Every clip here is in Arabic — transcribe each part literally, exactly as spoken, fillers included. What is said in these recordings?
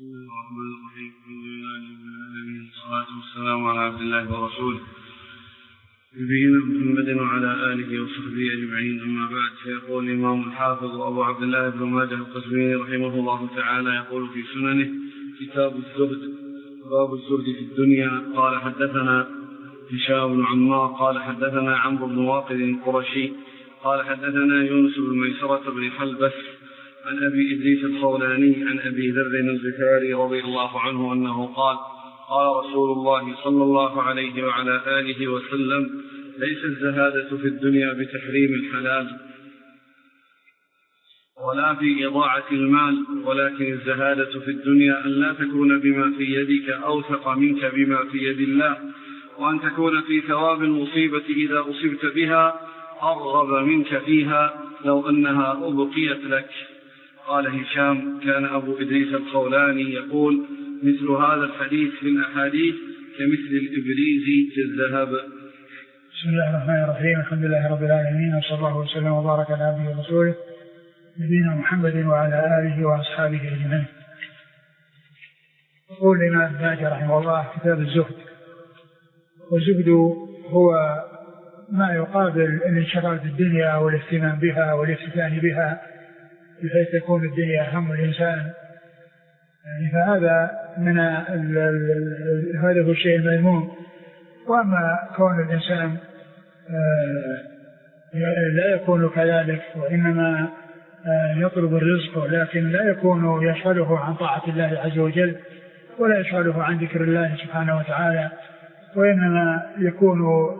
بسم الله الرحمن الرحيم. الحمد لله رب العالمين، والصلاة والسلام على عبد الله ورسوله نبينا محمد وعلى آله وصحبه أجمعين، أما بعد. فيقول الإمام الحافظ أبو عبد الله بن ماجه القزويني رحمه الله تعالى يقول في سننه: كتاب الزهد، باب الزهد في الدنيا. قال حدثنا هشام بن عمار قال حدثنا عمرو بن واقد القرشي قال حدثنا يونس بن ميسرة بن حلبس عن أبي إدريس الخولاني عن أبي ذر الغفاري رضي الله عنه أنه قال: قال رسول الله صلى الله عليه وعلى آله وسلم: ليس الزهادة في الدنيا بتحريم الحلال ولا في إضاعة المال، ولكن الزهادة في الدنيا أن لا تكون بما في يدك أوثق منك بما في يد الله، وأن تكون في ثواب المصيبة إذا أصبت بها أرغب منك فيها لو أنها أبقيت لك. قال هشام: كان أبو إدريس الخولاني يقول: مثل هذا الحديث في الأحاديث كمثل الإبريز في الذهب. بسم الله الرحمن الرحيم. الحمد لله رب العالمين، وصلى الله وسلم وبارك على عبده ورسوله نبينا محمد وعلى آله وأصحابه أجمعين. يقول الإمام ابن ماجه رحمه الله: كتاب الزهد. والزهد هو ما يقابل الانشغال بالدنيا والاهتمام بها والافتتان بها بحيث تكون الدنيا هم الإنسان، يعني فهذا من ال ال هذا هو الشيء المذموم. وأما كون الإنسان لا يكون كذلك، وإنما يطلب الرزق، لكن لا يكون يشغله عن طاعة الله عز وجل ولا يشغله عن ذكر الله سبحانه وتعالى، وإنما يكون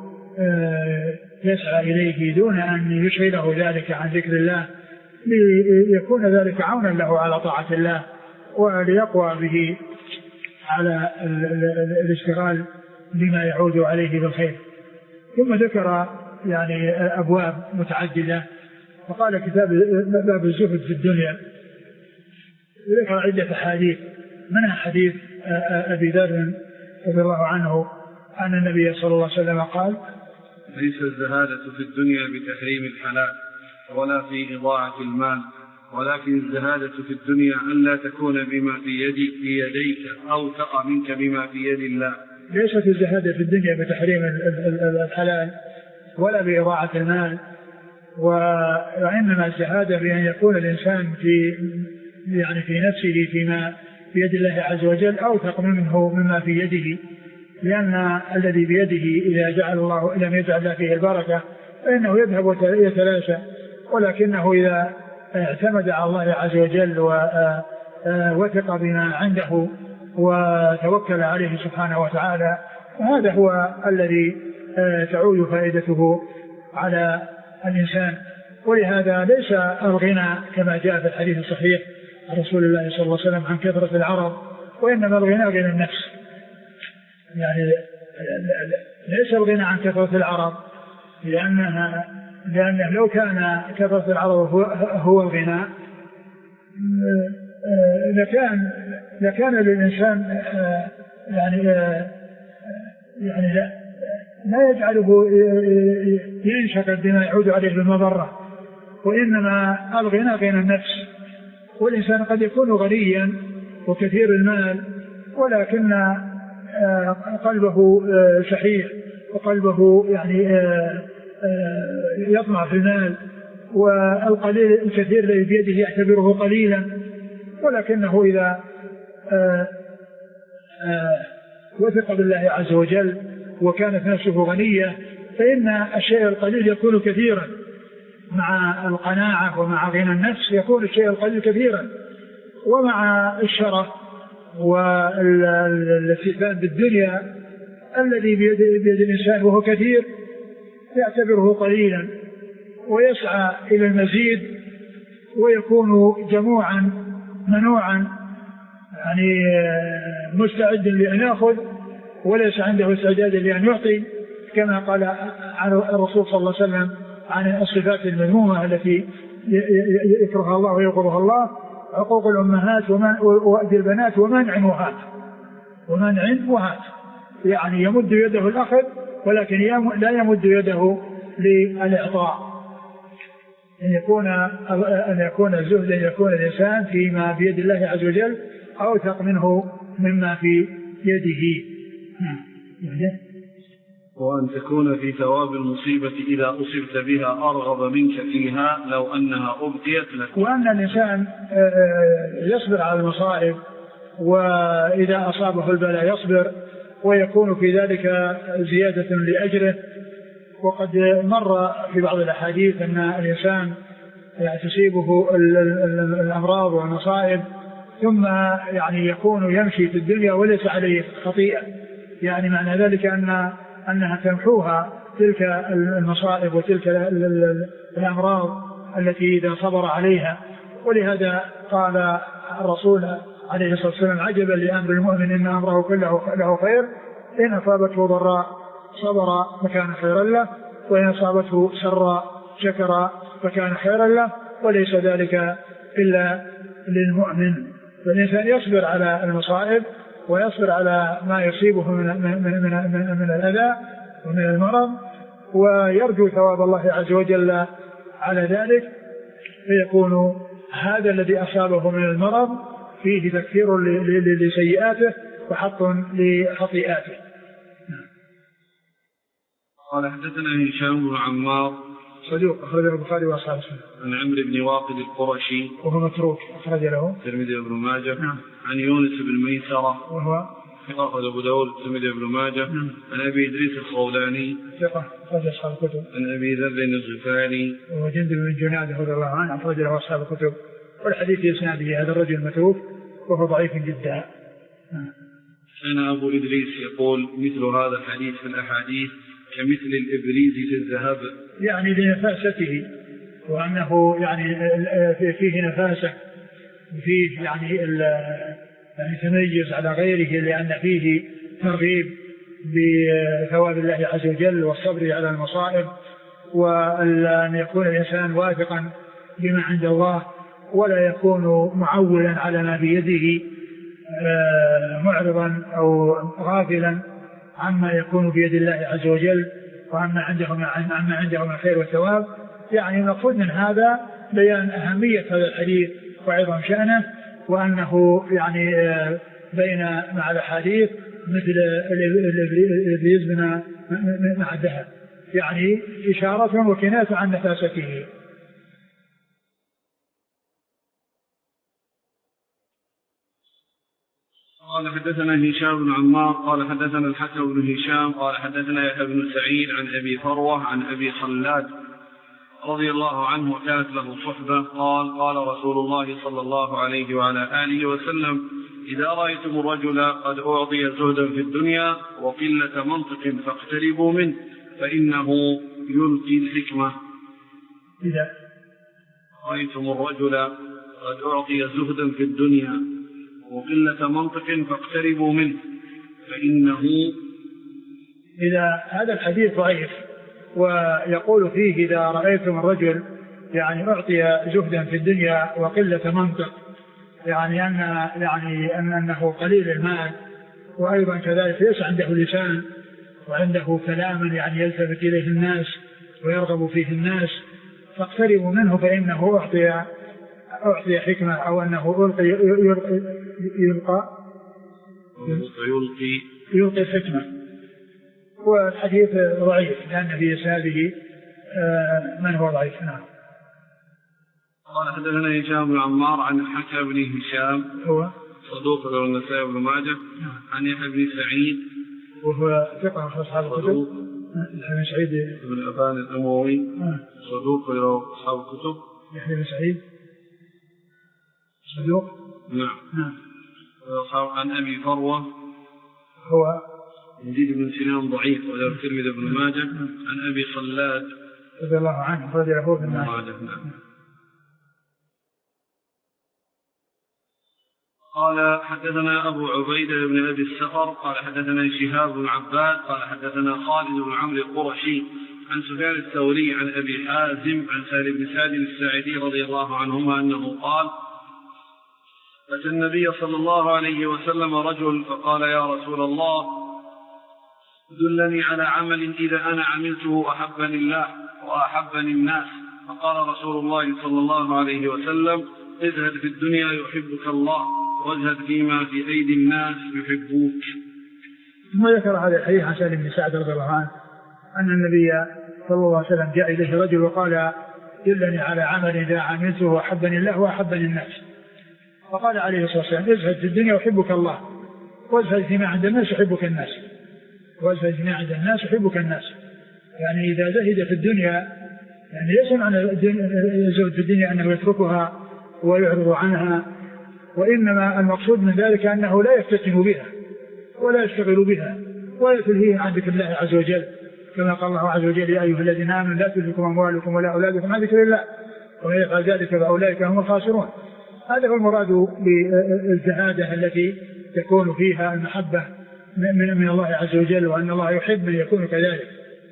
يسعى إليه دون أن يشغله ذلك عن ذكر الله، ليكون ذلك عونا له على طاعة الله وليقوى به على الاشتغال بما يعود عليه بالخير. ثم ذكر يعني أبواب متعددة، فقال كتاب باب الزهد في الدنيا. ذكر عدة حديث، منها حديث أبي ذر رضي الله عنه أن النبي صلى الله عليه وسلم قال: ليس الزهادة في الدنيا بتحريم الحلال ولا في إضاعة المال، ولكن الزهادة في الدنيا أن لا تكون بما في يدك في يديك أوثق منك بما في يد الله. ليست الزهادة في الدنيا بتحريم الحلال ولا بإضاعة المال، وإنما الزهادة بأن يكون الإنسان في يعني في نفسه فيما في يد الله عز وجل أوثق منه مما في يده، لأن الذي بيده إذا جعل الله لم يجعل الله فيه البركة فإنه يذهب ويتلاشى، ولكنه إذا اعتمد على الله عز وجل ووثق بما عنده وتوكل عليه سبحانه وتعالى، هذا هو الذي تعود فائدته على الإنسان. ولهذا ليس الغنى كما جاء في الحديث الصحيح عن رسول الله صلى الله عليه وسلم عن كثرة العرض، وإنما الغنى غنى النفس. يعني ليس الغنى عن كثرة العرض، لأنها لأنه لو كان كثرة العرض هو, هو الغنى لكان لكان للإنسان يعني يعني لا, لا يجعله ينشغل بما يعود عليه بالمضرة، وإنما الغنى غنى النفس. والإنسان قد يكون غنيا وكثير المال ولكن قلبه شحيح وقلبه يعني يطمع في المال، والقليل الكثير الذي بيده يعتبره قليلا، ولكنه إذا وثق بالله عز وجل وكانت نفسه غنية فإن الشيء القليل يكون كثيرا، مع القناعة ومع غنى النفس يكون الشيء القليل كثيرا، ومع الشرف والاستهتان بالدنيا الذي بيد, بيد الإنسان وهو كثير يعتبره قليلا، ويسعى إلى المزيد ويكون جموعا منوعا يعني مستعد لأن يأخذ وليس عنده استعداد لأن يعطي، كما قال عن الرسول صلى الله عليه وسلم عن الصفات المذمومة التي يكرهها الله ويغضبها الله: عقوق الأمهات وأذى البنات ومنع وهات ومنع وهات، يعني يمد يده الأخذ ولكن لا يمد يده للإعطاء. أن يكون أن يكون الزهد أن يكون الإنسان فيما بيد الله عز وجل أوثق منه مما في يده. وأن تكون في ثواب المصيبة إذا أصبت بها أرغب منك فيها لو أنها أبقيت لك. وأن الإنسان يصبر على المصائب، وإذا أصابه البلاء يصبر ويكون في ذلك زيادة لأجره. وقد مر في بعض الأحاديث أن الإنسان تصيبه الأمراض والمصائب ثم يعني يكون يمشي في الدنيا وليس عليه خطيئة، يعني معنى ذلك أن أنها تمحوها تلك المصائب وتلك الأمراض التي إذا صبر عليها. ولهذا قال الرسول عليه الصلاة والسلام: عجبا لأمر المؤمن إن أمره كله له خير، إن أصابته ضراء صبر فكان خيرا له، وإن أصابته سراء شكر فكان خيرا له، وليس ذلك إلا للمؤمن. فالإنسان يصبر على المصائب ويصبر على ما يصيبه من, من, من, من, من الأذى ومن المرض، ويرجو ثواب الله عز وجل على ذلك، فيكون هذا الذي أصابه من المرض فيه تكفير لسيئاته وحط لخطيئاته. قال حدثنا هشام بن عمار صدوق أخرج له البخاري وأصحاب السنة. عن عمرو بن واقد القرشي وهو متروك أخرج له الترمذي وابن ماجه. نعم. عن يونس بن ميسرة وهو أخرج أبو داود الترمذي وابن ماجه. نعم. عن أبي إدريس الخولاني ثقة أخرج أصحاب الكتب. عن أبي ذر الغفاري وهو جندب بن جنادة رضي الله عنه أخرج له أصحاب الكتب. والحديث يسنده هذا الرجل متروك وهو ضعيف جدا. كان أبو إدريس يقول مثل هذا الحديث في الأحاديث كمثل الإبريز في الذهب، يعني لنفاسته، وأنه يعني فيه نفاسة، فيه يعني يعني تميز على غيره، لأن فيه ترغيب بثواب الله عز وجل والصبر على المصائب، وأن يكون الإنسان واثقا بما عند الله ولا يكون معولا على ما بيده معرضا أو غافلا عما يكون بيد الله عز وجل وعما عنده عما عنده من خير والثواب. يعني المقصود من هذا بيان أهمية هذا الحديث وعظم شأنه، وأنه يعني بين مع الحديث مثل الإبليس مع الذهب، يعني إشارة وكناية عن نفاسته. قال حدثنا هشام بن عمار قال حدثنا الحكم بن هشام قال حدثنا يحيى بن سعيد عن أبي فروة عن أبي خلاد رضي الله عنه كانت له صحبة قال قال رسول الله صلى الله عليه وعلى آله وسلم: إذا رأيتم الرجل قد أعطي زهدا في الدنيا وقلة منطق فاقتربوا منه فإنه يلقي الحكمة. إذا رأيتم الرجل قد أعطي زهدا في الدنيا وقلة منطق فاقتربوا منه فإنه. إذا هذا الحديث ضعيف، ويقول فيه: إذا رأيتم الرجل يعني أعطي زهدا في الدنيا وقلة منطق، يعني أن يعني أن أنه قليل المال، وأيضا كذلك ليس عنده لسان وعنده كلاما يعني يلتفت إليه الناس ويرغب فيه الناس، فاقتربوا منه فإنه أعطي أعطي حكمة، أو أنه يلقي يلقي يلقى يلقي يلقي الحكمة. والحديث ضعيف لأن في إسناده من هو ضعيف. نعم. قال حدثنا هشام بن عمار عن الحكم بن هشام هو صدوق له النسائي بن ماجه. عن يحيى بن سعيد وهو ثقة في أصحاب الكتب. يحيى بن سعيد بن أبان الأموي صدوق له أصحاب الكتب. يحيى بن سعيد صدوق. نعم. نعم. عن أبي فروة هو يزيد بن سنان ضعيف وله الترمذي بن ماجه. عن أبي خلاد رضي الله عنه رضي الله عنه. قال حدثنا أبو عبيدة بن أبي السفر قال حدثنا شهاب بن عباد قال حدثنا خالد بن عمرو القرشي عن سفيان الثوري عن أبي حازم عن سهل بن سعد الساعدي رضي الله عنهما أنه قال: أتى النبي صلى الله عليه وسلم رجل فقال: يا رسول الله دلني على عمل إذا أنا عملته أحبني الله وأحبني الناس. فقال رسول الله صلى الله عليه وسلم: ازهد في الدنيا يحبك الله وازهد فيما في أيدي الناس يحبوك. ثم ذكر هذا الحديث عن سالم بن سعد رضي الله عنه أن النبي صلى الله عليه وسلم جاء إليه رجل وقال دلني على عمل إذا عملته أحبني الله وأحبني الناس. فقال عليه الصلاة والسلام ازهد في الدنيا يحبك الله وازهد فيما عند الناس يحبك الناس. وازهد فيما عند الناس يحبك الناس، يعني إذا زهد في الدنيا يعني ليس معنى الزهد في الدنيا أنه يتركها ويعرض عنها، وإنما المقصود من ذلك أنه لا يفتتن بها ولا يشتغل بها ولا تلهيه عن ذكر الله عز وجل، كما قال الله عز وجل يا أيها الذين آمنوا لا تلهكم أموالكم ولا أولادكم عن ذكر الله ومن يفعل ذلك فأولئك هم الخاسرون. هذا هو المراد بالزهادة التي تكون فيها المحبة من, من الله عز وجل، وأن الله يحب من يكون كذلك،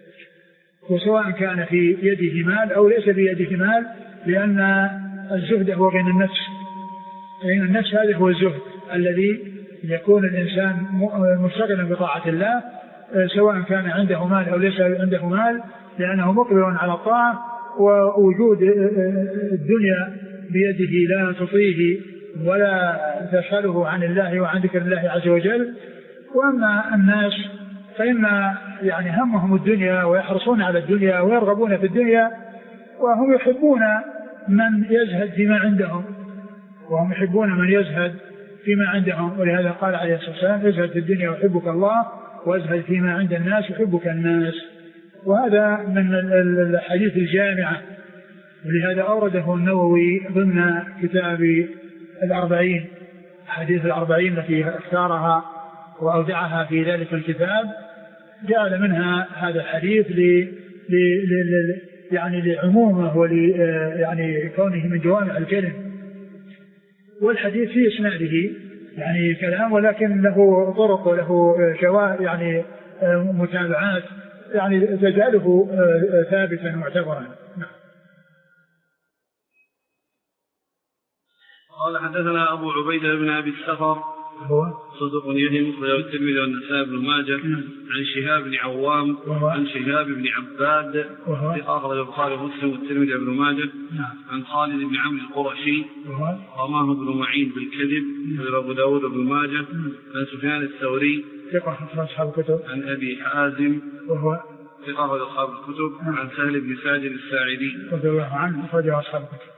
وسواء كان في يده مال أو ليس في يده مال، لأن الزهد هو غنى النفس. غنى النفس هذا هو الزهد الذي يكون الإنسان مشتغلا بطاعة الله، سواء كان عنده مال أو ليس عنده مال، لأنه مقبل على الطاعة، ووجود الدنيا بيده لا تطيه ولا تشغله عن الله وعن ذكر الله عز وجل. وأما الناس فإن يعني همهم الدنيا ويحرصون على الدنيا ويرغبون في الدنيا، وهم يحبون من يزهد فيما عندهم وهم يحبون من يزهد فيما عندهم. ولهذا قال عليه الصلاة والسلام ازهد في الدنيا يحبك الله وازهد فيما عند الناس يحبك الناس. وهذا من الحديث الجامعة، ولهذا أورده النووي ضمن كتاب الأربعين، حديث الأربعين التي اختارها وأودعها في ذلك الكتاب، جعل منها هذا الحديث ل ل يعني لعمومه ول يعني كونه من جوامع الكلم. والحديث في إسناده يعني كلام، ولكن له طرق وله شواهد يعني متابعات يعني تجعله ثابتا معتبرا. قال حدثنا أبو عبيدة بن أبي السفر هو صدق يهم أخرجه الترمذي والنسائي بن ماجه عن شهاب بن عوام عن شهاب بن عباد أخرجه البخاري ومسلم والترمذي بن ماجه عن خالد بن عمرو القرشي رماه بن معين بالكذب أبو داود بن ماجه عن سفيان الثوري عن أبي حازم وهو أخرج أصحاب الكتب عن سهل بن سعد الساعدي رضي الله عنه أخرج أصحاب الكتب.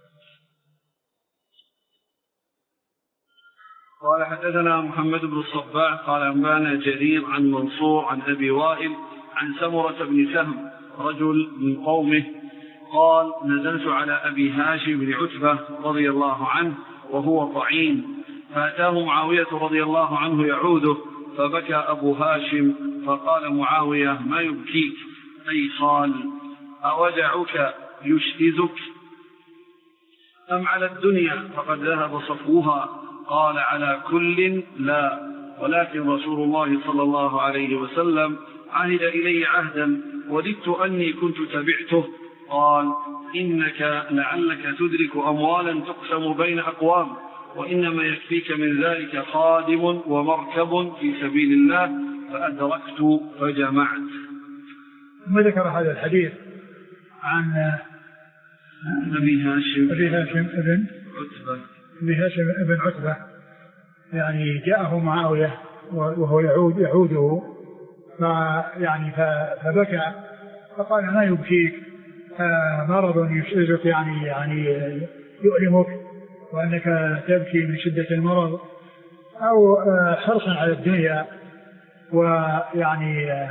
قال حدثنا محمد بن الصباح قال أنبانا جرير عن منصور عن أبي وائل عن سمرة بن سهم رجل من قومه قال نزلت على أبي هاشم بن عتبة رضي الله عنه وهو طعين، فأتاه معاوية رضي الله عنه يعوده، فبكى أبو هاشم، فقال معاوية ما يبكيك؟ أي قال أودعك يشهزك أم على الدنيا فقد ذهب صفوها؟ قال على كل لا، ولكن رسول الله صلى الله عليه وسلم عهد إلي عهدا وددت أني كنت تبعته. قال إنك لعلك تدرك أموالا تقسم بين أقوام، وإنما يكفيك من ذلك خادم ومركب في سبيل الله، فأدركت فجمعت. ثم ذكر هذا الحديث عن أبي هاشم أبي هاشم ابن عتبة أبي هاشم ابن عتبة، يعني جاءه معاوية وهو يعود يعوده فيعني فبكى، فقال ما يبكيك؟ مرض يشعرك يعني يعني يؤلمك وأنك تبكي من شدة المرض، أو حرصا على الدنيا ويعني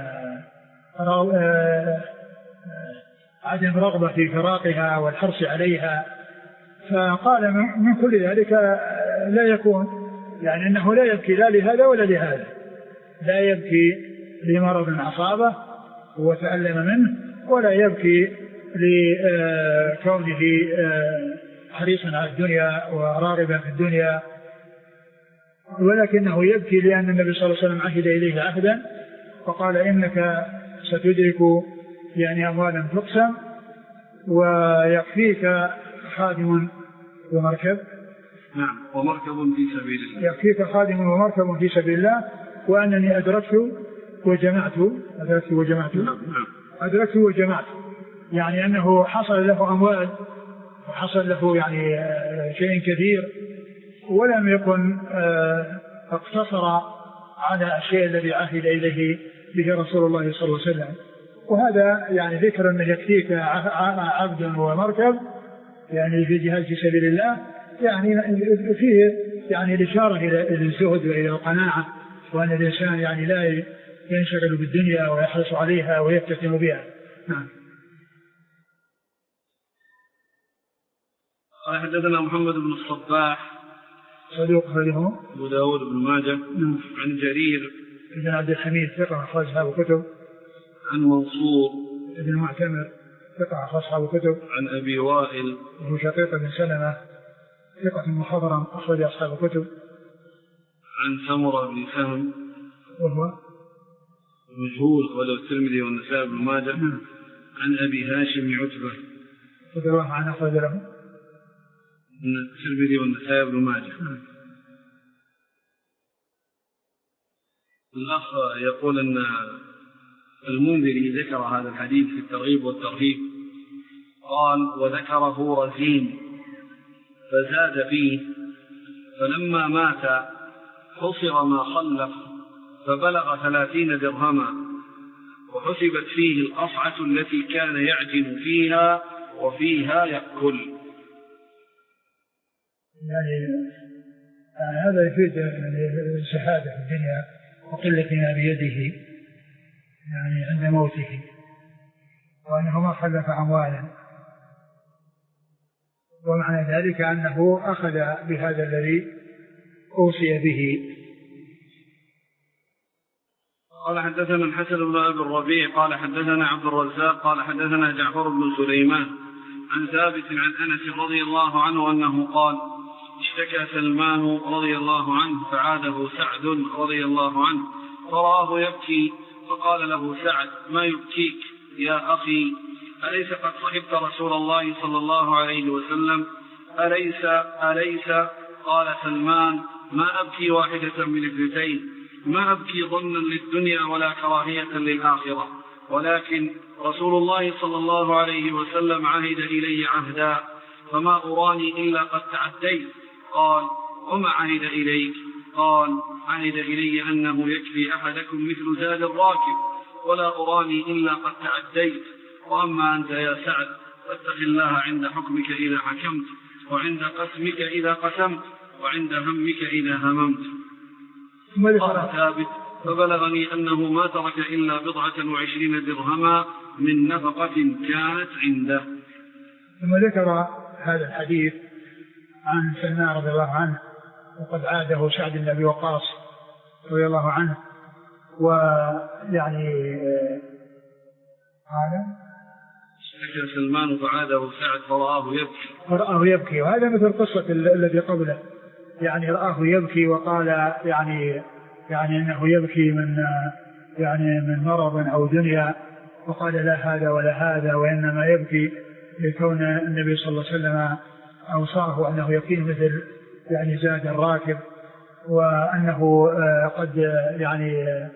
عدم رغبة في فراقها والحرص عليها. فقال من كل ذلك لا يكون، يعني أنه لا يبكي لا لهذا ولا لهذا، لا يبكي لمرض أصابه وتألم منه، ولا يبكي لكونه حريصا على الدنيا وراغبا في الدنيا، ولكنه يبكي لأن النبي صلى الله عليه وسلم عهد إليه عهدا فقال إنك ستدرك يعني أموالا تقسم ويكفيك خادم ومركب. نعم، ومركب في سبيل الله. يكفيك خادم ومركب في سبيل الله، وأنني أدركت وجمعت أدركت وجمعت نعم. أدركت وجمعت، يعني أنه حصل له أموال وحصل له يعني شيء كثير، ولم يكن اقتصر على الشيء الذي عهد إليه به رسول الله صلى الله عليه وسلم. وهذا يعني ذكر أنه يكفيك عبد ومركب يعني في جهاد في سبيل الله، يعني فيه يعني الإشارة إلى الزهد وإلى القناعة، وأن الإنسان يعني لا ينشغل بالدنيا ويحرص عليها ويفتتن بها. نعم. قال حدثنا محمد بن الصباح صدوق خرجه أبو داود بن ماجه. نعم. عن جرير بن عبد الحميد ثقة أخرج أصحاب الكتب. عن منصور بن معتمر ثقة أخرج أصحاب الكتب. عن أبي وائل وهو شقيق بن سلمة ثقة مخضرم أخرج أصحاب الكتب. عن سمرة بن سهم وهو مجهول أخرجه الترمذي والنسائي بن ماجه. نعم. عن أبي هاشم عتبة رضي الله عنه أخرج له الترمذي والنسائي بن ماجه. نعم. الأخ يقول أن المنذري ذكر هذا الحديث في الترغيب والترهيب، قال وذكره رزين فزاد فيه فلما مات حصر ما خلف فبلغ ثلاثين درهما وحسبت فيه القصعة التي كان يعجن فيها وفيها يأكل. يعني هذا يفيد الزهادة في الدنيا وقلة ما بيده يعني عند موته، وأنه ما خلف أموالا، ومعنى ذلك أنه أخذ بهذا الذي أوصي به. قال حدثنا الحسن بن أبي الربيع قال حدثنا عبد الرزاق قال حدثنا جعفر بن سليمان عن ثابت عن أنس رضي الله عنه أنه قال اشتكى سلمان رضي الله عنه فعاده سعد رضي الله عنه فرآه يبكي فقال له سعد ما يبكيك يا أخي، أليس قد صحبت رسول الله صلى الله عليه وسلم؟ أليس أليس قال سلمان ما أبكي واحدة من اثنتين، ما أبكي ظنا للدنيا ولا كراهية للآخرة، ولكن رسول الله صلى الله عليه وسلم عهد إلي عهدا فما أراني إلا قد تعديت. قال وما عهد إليك؟ قال عهد إلي أنه يكفي أحدكم مثل زاد الراكب ولا أراني إلا قد تعديت. وأما أنت يا سعد فاتق الله عند حكمك إذا حكمت، وعند قسمك إذا قسمت، وعند همك إذا هممت. قال ثابت فبلغني أنه ما ترك إلا بضعة وعشرين درهما من نفقة كانت عنده. ثم ذكر هذا الحديث عن سلمان رضي الله عنه وقد عاده سعد بن أبي وقاص رضي الله عنه، ويعني هذا اشتكى سلمان فعاده سعد فرآه يبكي فرآه يبكي وهذا مثل قصة الذي قبله، يعني رآه يبكي وقال يعني يعني أنه يبكي من يعني من مرض أو دنيا، وقال لا هذا ولا هذا، وإنما يبكي لكون النبي صلى الله عليه وسلم أوصاه أنه يكون مثل يعني زاد الراكب، وأنه قد يعني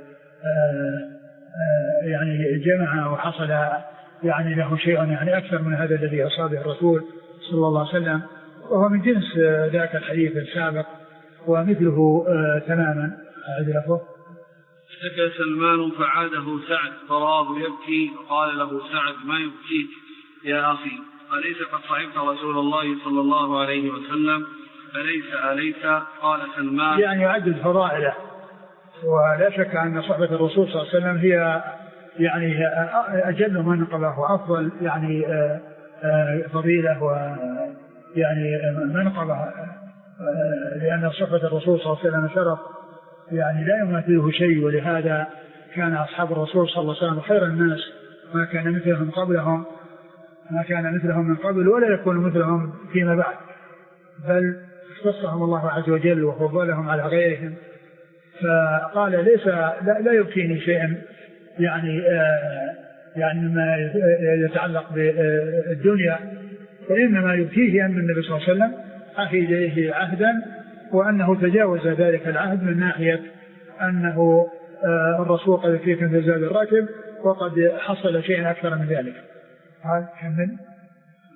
يعني جمع وحصل يعني له شيء يعني أكثر من هذا الذي أصابه الرسول صلى الله عليه وسلم، وهو من جنس ذاك الحديث السابق ومثله تماما. أعرفه اشتكى سلمان فعاده سعد فراه يبكي فقال له سعد ما يبكيك يا أخي، أليس قد صحبت رسول الله صلى الله عليه وسلم؟ أليس أليس قال سلمان يعني يعدد فضائله، ولا شك أن صحبة الرسول صلى الله عليه وسلم هي يعني أجل منقبة وأفضل يعني فضيلة ويعني منقبة، لأن صحبة الرسول صلى الله عليه وسلم شرف يعني لا يماثله شيء، ولهذا كان أصحاب الرسول صلى الله عليه وسلم خير الناس، ما كان مثلهم قبلهم ما كان مثلهم من قبل ولا يكون مثلهم فيما بعد، بل اختصهم الله عز وجل وفضلهم على غيرهم. فقال ليس لا, لا يبكيني شيء يعني آه يعني مما يتعلق بالدنيا، وإنما يبكيه أن النبي صلى الله عليه وسلم عهد إليه عهدا، وأنه تجاوز ذلك العهد من ناحية أنه آه الرسول قد يكفيك زاد الراكب وقد حصل شيء أكثر من ذلك. هذا كمل.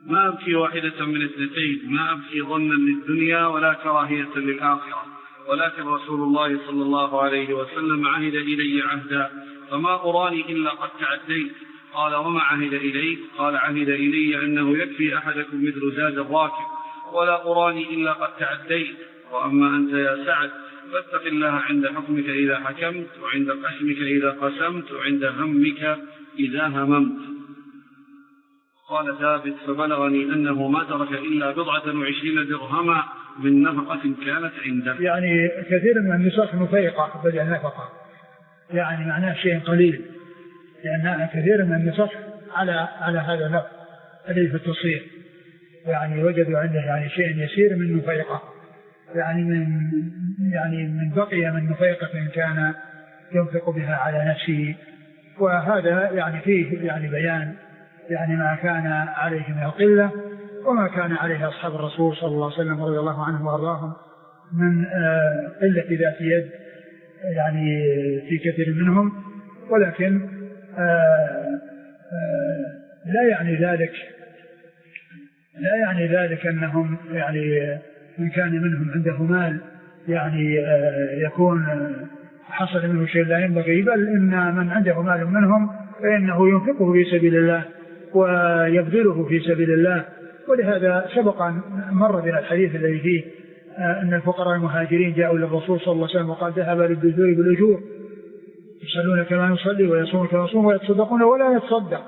ما أبكي واحدة من اثنتين، ما أبكي ظنا للدنيا ولا كراهية للآخرة، ولكن رسول الله صلى الله عليه وسلم عهد إلي عهدا فما أراني إلا قد تعديت. قال وما عهد إليك؟ قال عهد إلي أنه يكفي أحدكم مثل زاد الراكب، ولا أراني إلا قد تعديت. وأما أنت يا سعد فاتق الله عند حكمك إذا حكمت، وعند قسمك إذا قسمت، وعند همك إذا هممت. قال ثابت فبلغني أنه ما ترك إلا بضعة وعشرين درهما من نفقة كانت عنده. يعني كثير من النساء نفيقة بدل النفقة، يعني معناه شيء قليل، لأن كثير من النساء على على هذا النفق الذي في التصريح، يعني وجدوا عنده يعني شيء يسير من نفيقة، يعني من يعني من بقي من نفيقة كان ينفق بها على نفسه. وهذا يعني فيه يعني بيان يعني ما كان عليه من القلة وما كان عليه أصحاب الرسول صلى الله عليه وسلم رضي الله عنهم وأرضاهم من قلة ذات يد يعني في كثير منهم. ولكن آآ آآ لا يعني ذلك لا يعني ذلك أنهم يعني من كان منهم عنده مال يعني يكون حصل منه شيء لا ينبغي، بل إن من عنده مال منهم فإنه ينفقه في سبيل الله ويبذله في سبيل الله. ولهذا سبق مر بنا الحديث الذي فيه أن الفقراء المهاجرين جاءوا للرسول صلى الله عليه وسلم وقال ذهب للدثور بالأجور، يصلون كما يصلي ويصومون كما يصوم ويتصدقون ولا يتصدق.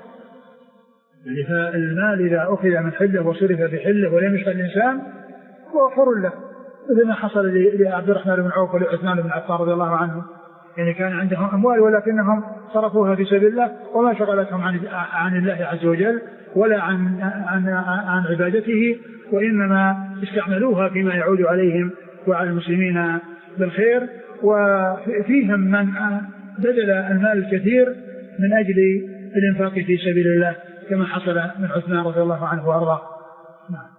فالمال إذا أخذ من حله وصرف بحله ولم يشغل الإنسان هو حر له، مثل ما حصل لعبد الرحمن بن عوف ولعثمان بن عفان رضي الله عنه، يعني كان عندهم أموال ولكنهم صرفوها في سبيل الله وما شغلتهم عن عن الله عز وجل ولا عن عن عن عبادته، وإنما استعملوها فيما يعود عليهم وعلى المسلمين بالخير. وفيهم من بذل المال الكثير من أجل الإنفاق في سبيل الله كما حصل من عثمان رضي الله عنه وأرضاه. نعم.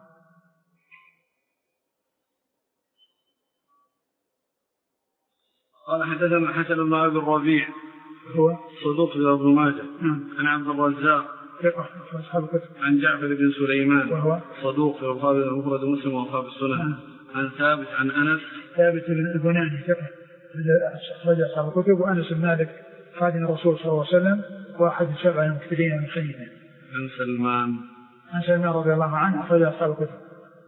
قال حدثنا حسن بن أبي الربيع هو صدوق ابن ماجه عن عبد الرزاق عن جعفر بن سليمان وهو صدوق في مفرد مسلم وأصحاب السنن عن ثابت عن أنس ثابت بن البناني أخرج أصحاب الكتب، وأنس بن مالك خادم الرسول صلى الله عليه وسلم وأحد السبع المكثرين من خليفه. عن سلمان عن سلمان رضي الله عنه أخرج أصحاب الكتب.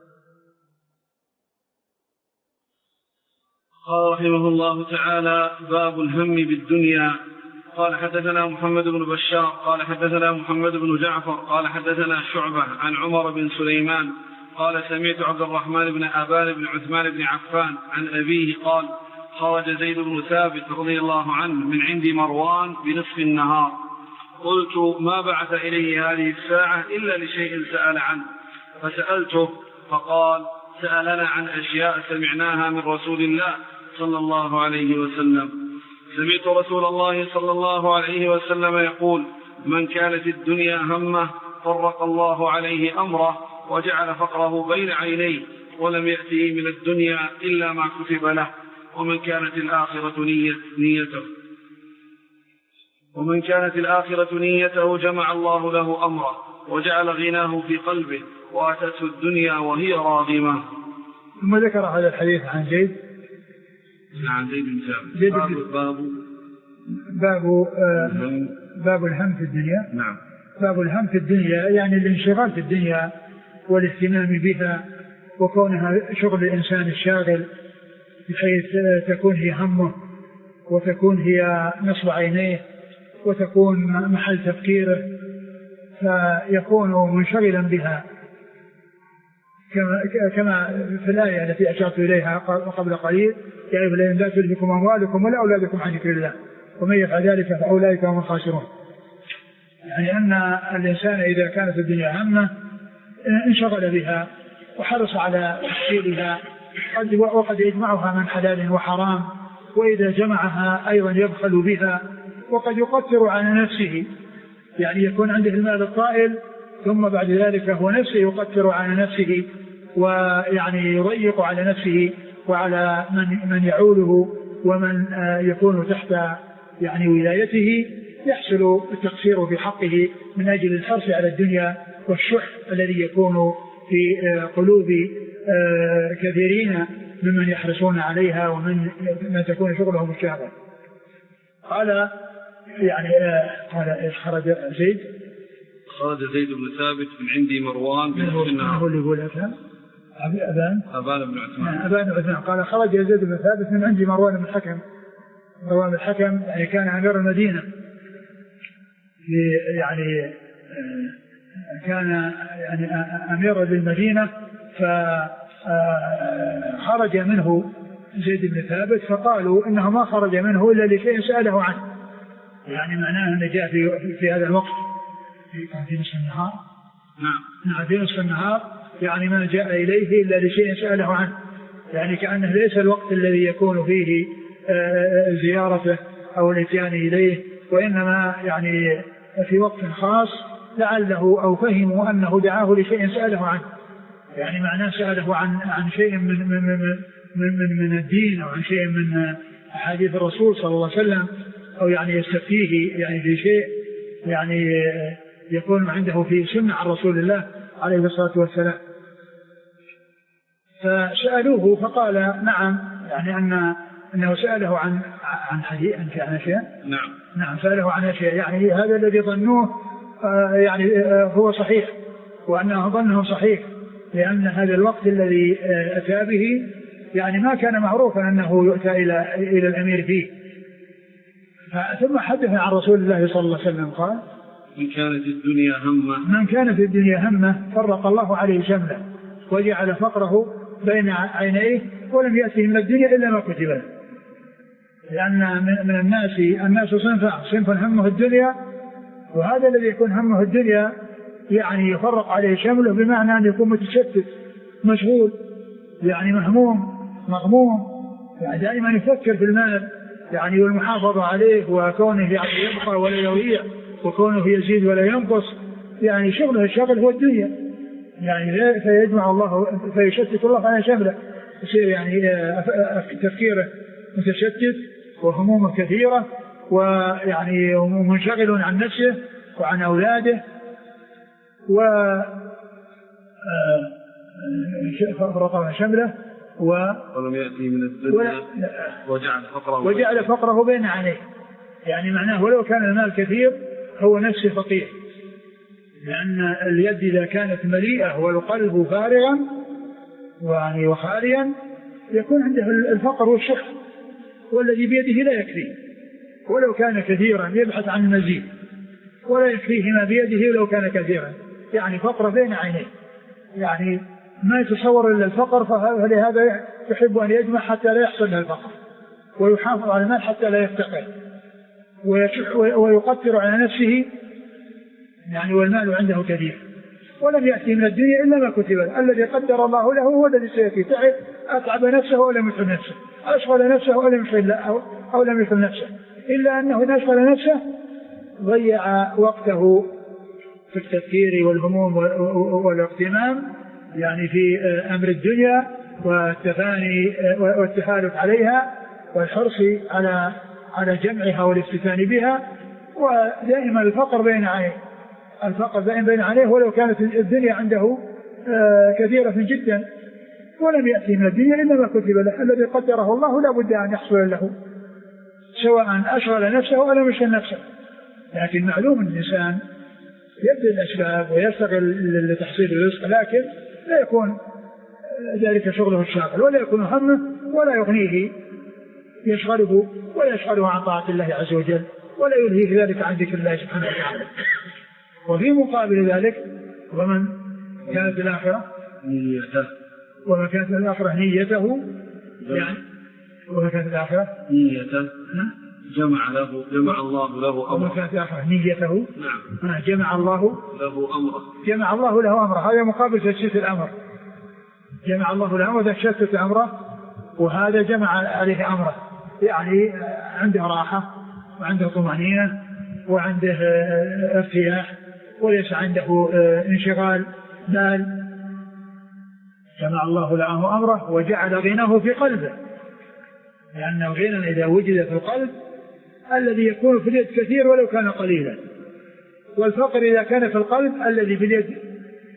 قال رحمه الله تعالى باب الهم بالدنيا. قال حدثنا محمد بن بشار قال حدثنا محمد بن جعفر قال حدثنا شعبة عن عمر بن سليمان قال سمعت عبد الرحمن بن أبان بن عثمان بن عفان عن أبيه قال خرج زيد بن ثابت رضي الله عنه من عند مروان بنصف النهار، قلت ما بعث إليه هذه الساعة إلا لشيء سأل عنه، فسألته فقال سألنا عن أشياء سمعناها من رسول الله صلى الله عليه وسلم. سمعت رسول الله صلى الله عليه وسلم يقول من كانت الدنيا همه فرق الله عليه أمره وجعل فقره بين عينيه ولم يأته من الدنيا إلا ما كتب له، ومن كانت الآخرة نية نيته ومن كانت الآخرة نيته جمع الله له أمره وجعل غناه في قلبه وأتته الدنيا وهي راغمة. ثم ذكر هذا الحديث عن زيد عن زيد بن ثابت باب باب باب, آه باب الهم في الدنيا. نعم. باب الهم في الدنيا يعني الانشغال في الدنيا والاهتمام بها وكونها شغل الإنسان الشاغل بحيث تكون هي همه وتكون هي نصب عينيه وتكون محل تفكيره فيكون منشغلا بها كما, كما في الآية التي أشرت إليها قبل قليل يا أيها الذين لا تلهكم أموالكم ولا أولادكم عن ذكر الله ومن يفعل ذلك فأولئك هم الخاسرون. يعني أن الإنسان إذا كانت الدنيا همه انشغل بها وحرص على تحصيلها وقد يجمعها من حلال وحرام، وإذا جمعها أيضا يبخل بها وقد يقتر على نفسه، يعني يكون عنده المال الطائل ثم بعد ذلك هو نفسه يقتر على نفسه ويعني يضيق على نفسه وعلى من, من يعوله ومن يكون تحت يعني ولايته، يحصل التقصير في حقه من أجل الحرص على الدنيا والشح الذي يكون في قلوب كثيرين ممن يحرصون عليها ومن من تكون شغلهم الشهوة. قال يعني قال خرج زيد خرج زيد بن ثابت من عندي مروان بن النهار. هو اللي يقول أبان أبان بن عثمان. أبان بن عثمان قال خرج زيد بن ثابت من عندي مروان بن الحكم. مروان بن الحكم يعني كان أمير المدينة، يعني كان يعني أمير للمدينة، فخرج منه زيد بن ثابت فقالوا إنه ما خرج منه إلا لشيء سأله عنه، يعني معناه أنه جاء في, في هذا الوقت في نصف النهار. نعم نعم في نصف النهار، يعني ما جاء إليه إلا لشيء سأله عنه، يعني كأنه ليس الوقت الذي يكون فيه زيارته أو الاتيان إليه، وإنما يعني في وقت خاص لعله أو فهموا أنه دعاه لشيء سأله عنه، يعني معناه سأله عن عن شيء من من من من, من الدين أو عن شيء من أحاديث الرسول صلى الله عليه وسلم، أو يعني يستفتيه يعني في شيء يعني يكون عنده في سنة عن رسول الله عليه الصلاة والسلام. فسألوه فقال نعم، يعني أن أنه سأله عن عن حديث عن أشياء. نعم نعم سأله عن أشياء، يعني هذا الذي ظنوه آه يعني آه هو صحيح، وأنه ظنه صحيح، لأن هذا الوقت الذي آه أتى به يعني ما كان معروفا أنه يؤتى إلى إلى الأمير فيه. ثم حدث عن رسول الله صلى الله عليه وسلم قال من كانت الدنيا همه من كانت الدنيا همه فرق الله عليه شمله وجعل فقره بين عينيه ولم يأتيه من الدنيا إلا ما كتب له. لأن من الناس الناس صنفان، صنف همه الدنيا، وهذا الذي يكون همه الدنيا يعني يفرق عليه شمله، بمعنى أن يكون متشتت مشغول، يعني مهموم مغموم، يعني دائما يفكر في المال يعني والمحافظة عليه، وكونه يعني يبقى ولا يضيع، وكونه يزيد ولا ينقص، يعني شغله الشغل هو الدنيا، يعني فيجمع الله فيشتت الله على شمله، يصير يعني تفكيره متشتت وهمومه كثيرة، ويعني منشغل عن نفسه وعن أولاده، و فرق شمله ولم يأتي من الدنيا وجعل فقره وجعل فقره بين عينيه، يعني معناه ولو كان المال كثير هو نفسه فقير، لأن اليد إذا كانت مليئة والقلب فارغا ويعني وخاليا يكون عنده الفقر والشح، والذي بيده لا يكفيه ولو كان كثيرا، يبحث عن المزيد ولا يكفيه ما بيده ولو كان كثيرا، يعني فقر بين عينيه، يعني ما يتصور إلا الفقر، فلهذا يحب أن يجمع حتى لا يحصل له الفقر، ويحافظ على المال حتى لا يفتقر، ويقدر على نفسه يعني والمال عنده كثير، ولم يأتي من الدنيا إلا ما كتب له. الذي قدر الله له هو الذي سيأتي، تعب أتعب نفسه ولم يشغل نفسه، أشغل نفسه ولم يشغل أو, أو لم يشغل نفسه، إلا أنه إذا أشغل نفسه ضيع وقته في التفكير والهموم والاغتمام يعني في أمر الدنيا والتفاني والتحالف عليها والحرص على على جمعها والافتتان بها، ودائما الفقر بين عينيه، الفقر دائما بين عينيه ولو كانت الدنيا عنده كثيرة جدا، ولم يأتي من الدنيا إلا ما كتب له. الذي قدره الله لا بد أن يحصل له، سواء أشغل نفسه أو لم يشغل نفسه، لكن معلوم أن الإنسان يبذل الأسباب ويشتغل لتحصيل الرزق، لكن لا يكون ذلك شغله الشاغل، ولا يكون همه ولا يغنيه يشغله ولا يشغله عن طاعة الله عز وجل، ولا يلهيه ذلك عن ذكر الله سبحانه وتعالى. وفي مقابل ذلك ومن كانت الآخرة نيته وما كانت الآخرة نيته، يعني وما كانت الآخرة نيته جمع له جمع الله له أمره، وما كانت الآخرة نيته نعم جمع الله له أمره، جمع الله له أمره، هذا مقابل تشتت الأمر، جمع الله له أمره تشتت أمره، وهذا جمع عليه أمره، يعني عنده راحة وعنده طمأنينة وعنده ارتياح وليس عنده انشغال بال. جمع الله له أمره وجعل غناه في قلبه، لأن الغنى إذا وجد في القلب الذي يكون في اليد كثير ولو كان قليلا، والفقر إذا كان في القلب الذي في اليد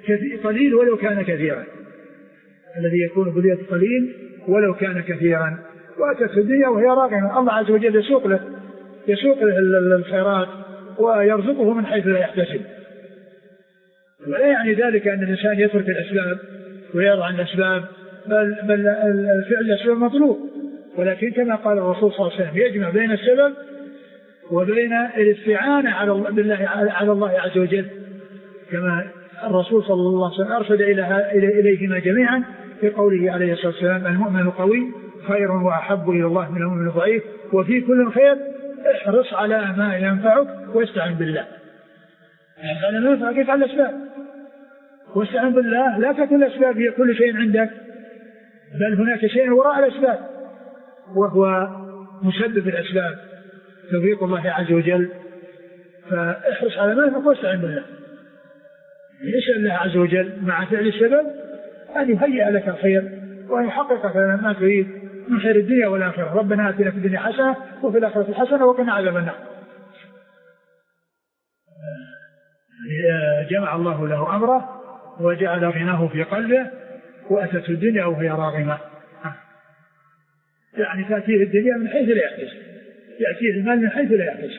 قليل ولو كان كثيرا، الذي يكون باليد قليل ولو كان كثيرا. وأتت الدنيا وهي راغمة، الله عز وجل يسوق له يسوق الخيرات ويرزقه من حيث لا يحتسب. ولا يعني ذلك أن الإنسان يترك الأسباب ويضع عن الأسباب، بل, بل الفعل الأسباب مطلوب، ولكن كما قال الرسول صلى الله عليه وسلم يجمع بين السبب وبين الاستعانة على الله بالله على الله عز وجل، كما الرسول صلى الله عليه وسلم أرشد إليهما جميعا في قوله عليه الصلاة والسلام: المؤمن القوي خير وأحب إلى الله من المؤمن الضعيف، وفي كل خير احرص على ما ينفعك واستعن بالله. على ما ينفعك افعل الأسباب واستعن بالله، لا تكن الأسباب هي كل شيء عندك، بل هناك شيء وراء الأسباب وهو مسبب الأسباب توفيق الله عز وجل. فاحرص على ما ينفعك واستعن بالله، اسأل الله عز وجل مع فعل السبب أن يهيئ لك الخير وأن يحقق ما تريد من خير الدنيا والآخرة. ربنا آتنا في الدنيا حسنة وفي الآخرة حسنة وقنا عذاب النار. جمع الله له أمره وجعل غناه في قلبه، وأتت الدنيا وهي راغمة، يعني تأتيه الدنيا من حيث لا يحتسب، يأتيه المال من حيث لا يحتسب.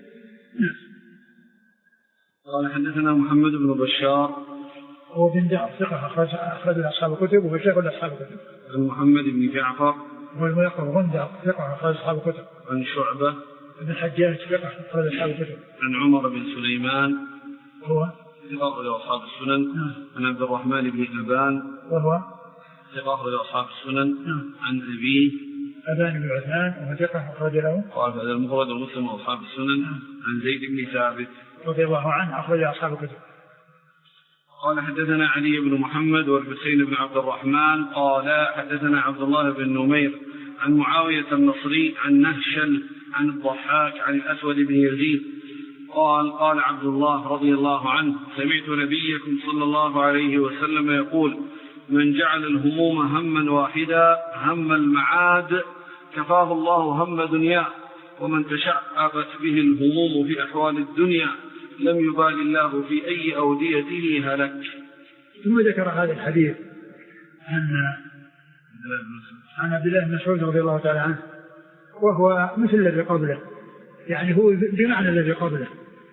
قال حدثنا محمد بن بشار هو بن دار ثقة أخرج أصحاب الكتب وشيخ أصحاب الكتب. عن محمد بن جعفر هو الملقب غندر ثقة أخرج أصحاب الكتب. عن شعبة بن الحجاج ثقة أخرج أصحاب الكتب. عن عمر بن سليمان هو ثقة أخرج أصحاب السنن. عن عبد الرحمن بن أبان وهو ثقة أخرج أصحاب السنن. عن أبيه أبان بن عثمان وهو ثقة أخرج له. قال هذا المفرد ومسلم وأصحاب السنن. عن زيد بن ثابت رضي الله عنه أخرج أصحاب الكتب. قال حدثنا علي بن محمد والحسين بن عبد الرحمن قال حدثنا عبد الله بن نمير عن معاوية النصري عن نهشل عن الضحاك عن الأسود بن يزيد قال قال عبد الله رضي الله عنه: سمعت نبيكم صلى الله عليه وسلم يقول: من جعل الهموم هما واحدا هم المعاد كفاه الله هم دنياه، ومن تشعبت به الهموم في أحوال الدنيا لم يبال الله في أي أوديته هلك. ثم ذكر هذا الحديث عن عن عبد الله بن مسعود رضي الله تعالى عنه، وهو مثل الذي قبله، يعني هو بمعنى الذي قبله: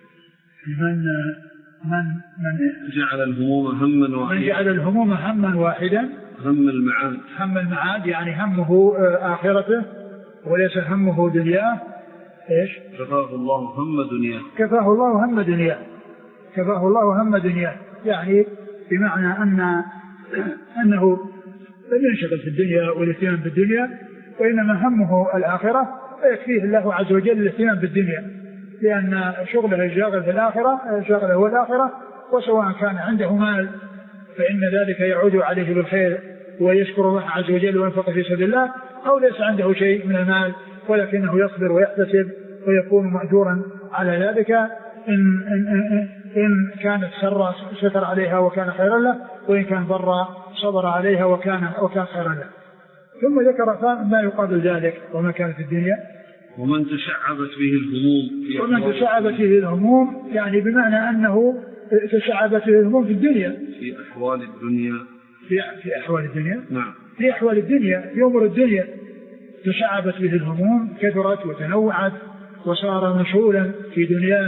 من من من جعل الهموم هما واحدا من جعل الهموم هما واحدا هم المعاد هم المعاد يعني همه آخرته وليس همه دنياه. إيش؟ كفاه الله هم دنياه كفاه الله هم دنياه كفاه الله هم دنياه يعني بمعنى أن أنه لم ينشغل في الدنيا والاهتمام بالدنيا، وإنما همه الآخرة، فيكفيه الله عز وجل الاهتمام بالدنيا، لأن شغله الشاغل في الآخرة شغله هو الآخرة، وسواء كان عنده مال فإن ذلك يعود عليه بالخير ويشكر الله عز وجل وينفق في سبيل الله، أو ليس عنده شيء من المال ولكنه يصبر ويحتسب ويكون مأجورا على ذلك. إن, إن, إن, إن كانت سرا ستر عليها وكان خيرا له، وإن كان ضرا صبر عليها وكان, وكان خيرا له. ثم ذكر ما يقابل ذلك: وما كانت الدنيا ومن تشعبت به الهموم ومن تشعبت به الهموم يعني بمعنى أنه تشعبت به الهموم في الدنيا في أحوال الدنيا في, في أحوال الدنيا نعم في أحوال الدنيا في أمور الدنيا تشعبت به الهموم، كثرت وتنوعت وصار مشغولا في دنياه،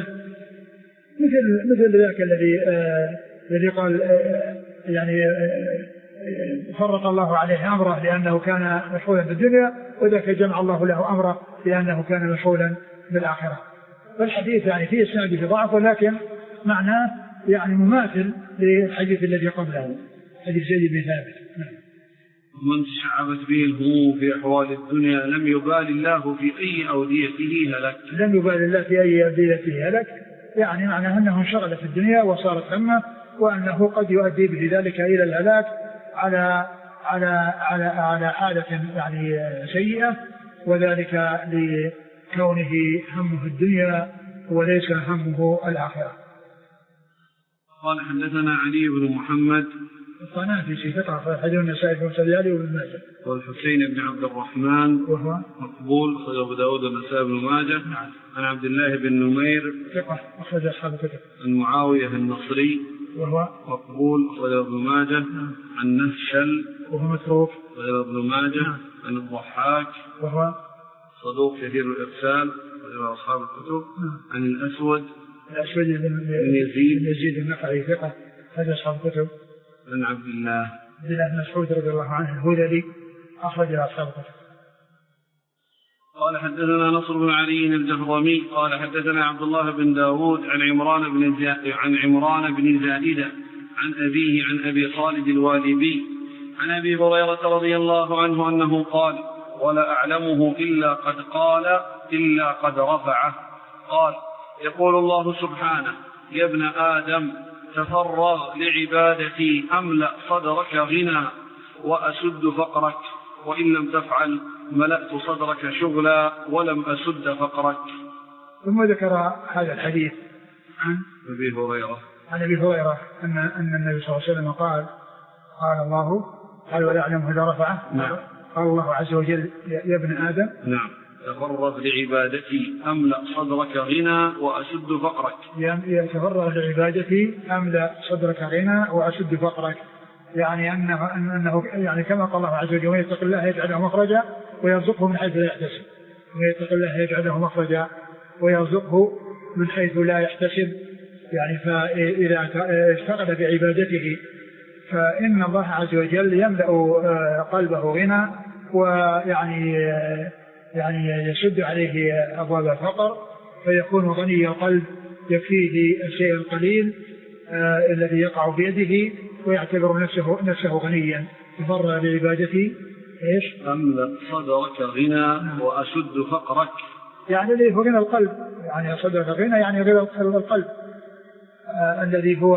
مثل مثل ذاك الذي آه الذي قال آه يعني آه فرق الله عليه أمره لأنه كان مشغولا بالدنيا، وذاك جمع الله له أمره لأنه كان مشغولا بالآخرة. فالحديث يعني فيه اسناد في ضعف، ولكن معناه يعني مماثل للحديث الذي قبله، حديث زيد بن ثابت. ومن تشعبت به الهموم في أحوال الدنيا لم يبال الله في أي أوديته هلك. لم يبال الله في أي أوديته هلك يعني معناه أنه انشغل في الدنيا وصارت همه، وأنه قد يؤدي به ذلك إلى الهلاك على على على على حالة يعني سيئة، وذلك لكونه همه الدنيا وليس همه الآخرة. قال حدثنا علي بن محمد الطنافسي ثقة حديث النسائي في مسجد وابن ماجه. والحسين بن عبد الرحمن وهو مقبول أخرج أبو داود والنسائي بن ماجه. نعم. عن عبد الله بن نمير ثقة أخرج أصحاب الكتب. عن معاوية النصري وهو مقبول أخرجه ابن ماجه. عن نفشل وهو متروك أخرجه ابن ماجه. عن الضحاك وهو صدوق كثير الإرسال أخرجه أصحاب الكتب. عن الأسود الأسود بن يزيد يزيد النخعي ثقة أخرج أصحاب الكتب. عن عبد الله عبد الله بن مسعود رضي الله عنه الهذلي أخرج أصحاب الكتب. قال حدثنا نصر بن علي الجهضمي قال حدثنا عبد الله بن داود عن عمران بن زي... عن عمران بن زائدة عن أبيه عن أبي خالد الوالبي عن أبي هريرة رضي الله عنه أنه قال ولا أعلمه إلا قد قال إلا قد رفعه قال يقول الله سبحانه يا ابن آدم تفرغ لعبادتي أملأ صدرك غنى وأسد فقرك وإن لم تفعل ملأت صدرك شغلا ولم أسد فقرك. ثم ذكر هذا الحديث عن أبي هريرة عن أبي هريرة أن أن النبي صلى الله عليه وسلم قال قال الله قال ولا أعلم إذا رفعه. نعم. قال الله عز وجل يا ابن آدم نعم تفرغ لعبادتي أملأ صدرك غنى وأسد فقرك. تفرغ لعبادتي أملأ صدرك غنى وأسد فقرك، يعني أنه, أنه يعني كما قال الله عز وجل ويتق الله يجعله مخرجا ويرزقه من حيث لا يحتسب ويتق الله يجعله مخرجا ويرزقه من حيث لا يحتسب. يعني فإذا اشتغل بعبادته فإن الله عز وجل يملأ قلبه غنى ويعني يعني يسد عليه أبواب الفقر فيكون غني القلب يكفيه الشيء القليل آه الذي يقع بيده ويعتبر نفسه نفسه غنيا. تفرغ لعبادتي ايش؟ أملأ صدرك غنى وأسد فقرك، يعني اللي هو غنى القلب، يعني صدرك غنى يعني غنى القلب آه الذي هو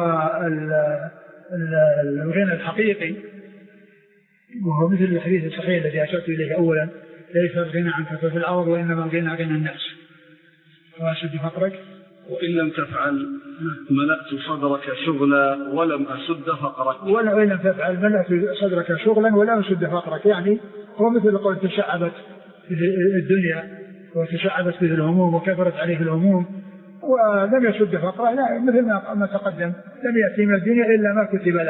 الغنى الحقيقي، وهو مثل الحديث الصحيح الذي أشرت إليه أولا ليس الغنى عن كثرة العرض وإنما الغنى غنى الناس. وأسد فقرك وإن لم تفعل ملأت صدرك شغلا ولم أسد فقرك. وإن لم تفعل ملأت صدرك شغلا ولم أسد فقرك، يعني هو مثل قول تشعبت الدنيا وتشعبت به الهموم وكثرت عليه الهموم ولم يسد فقره، لا مثل ما تقدم لم يأتي من الدنيا إلا ما كتب له.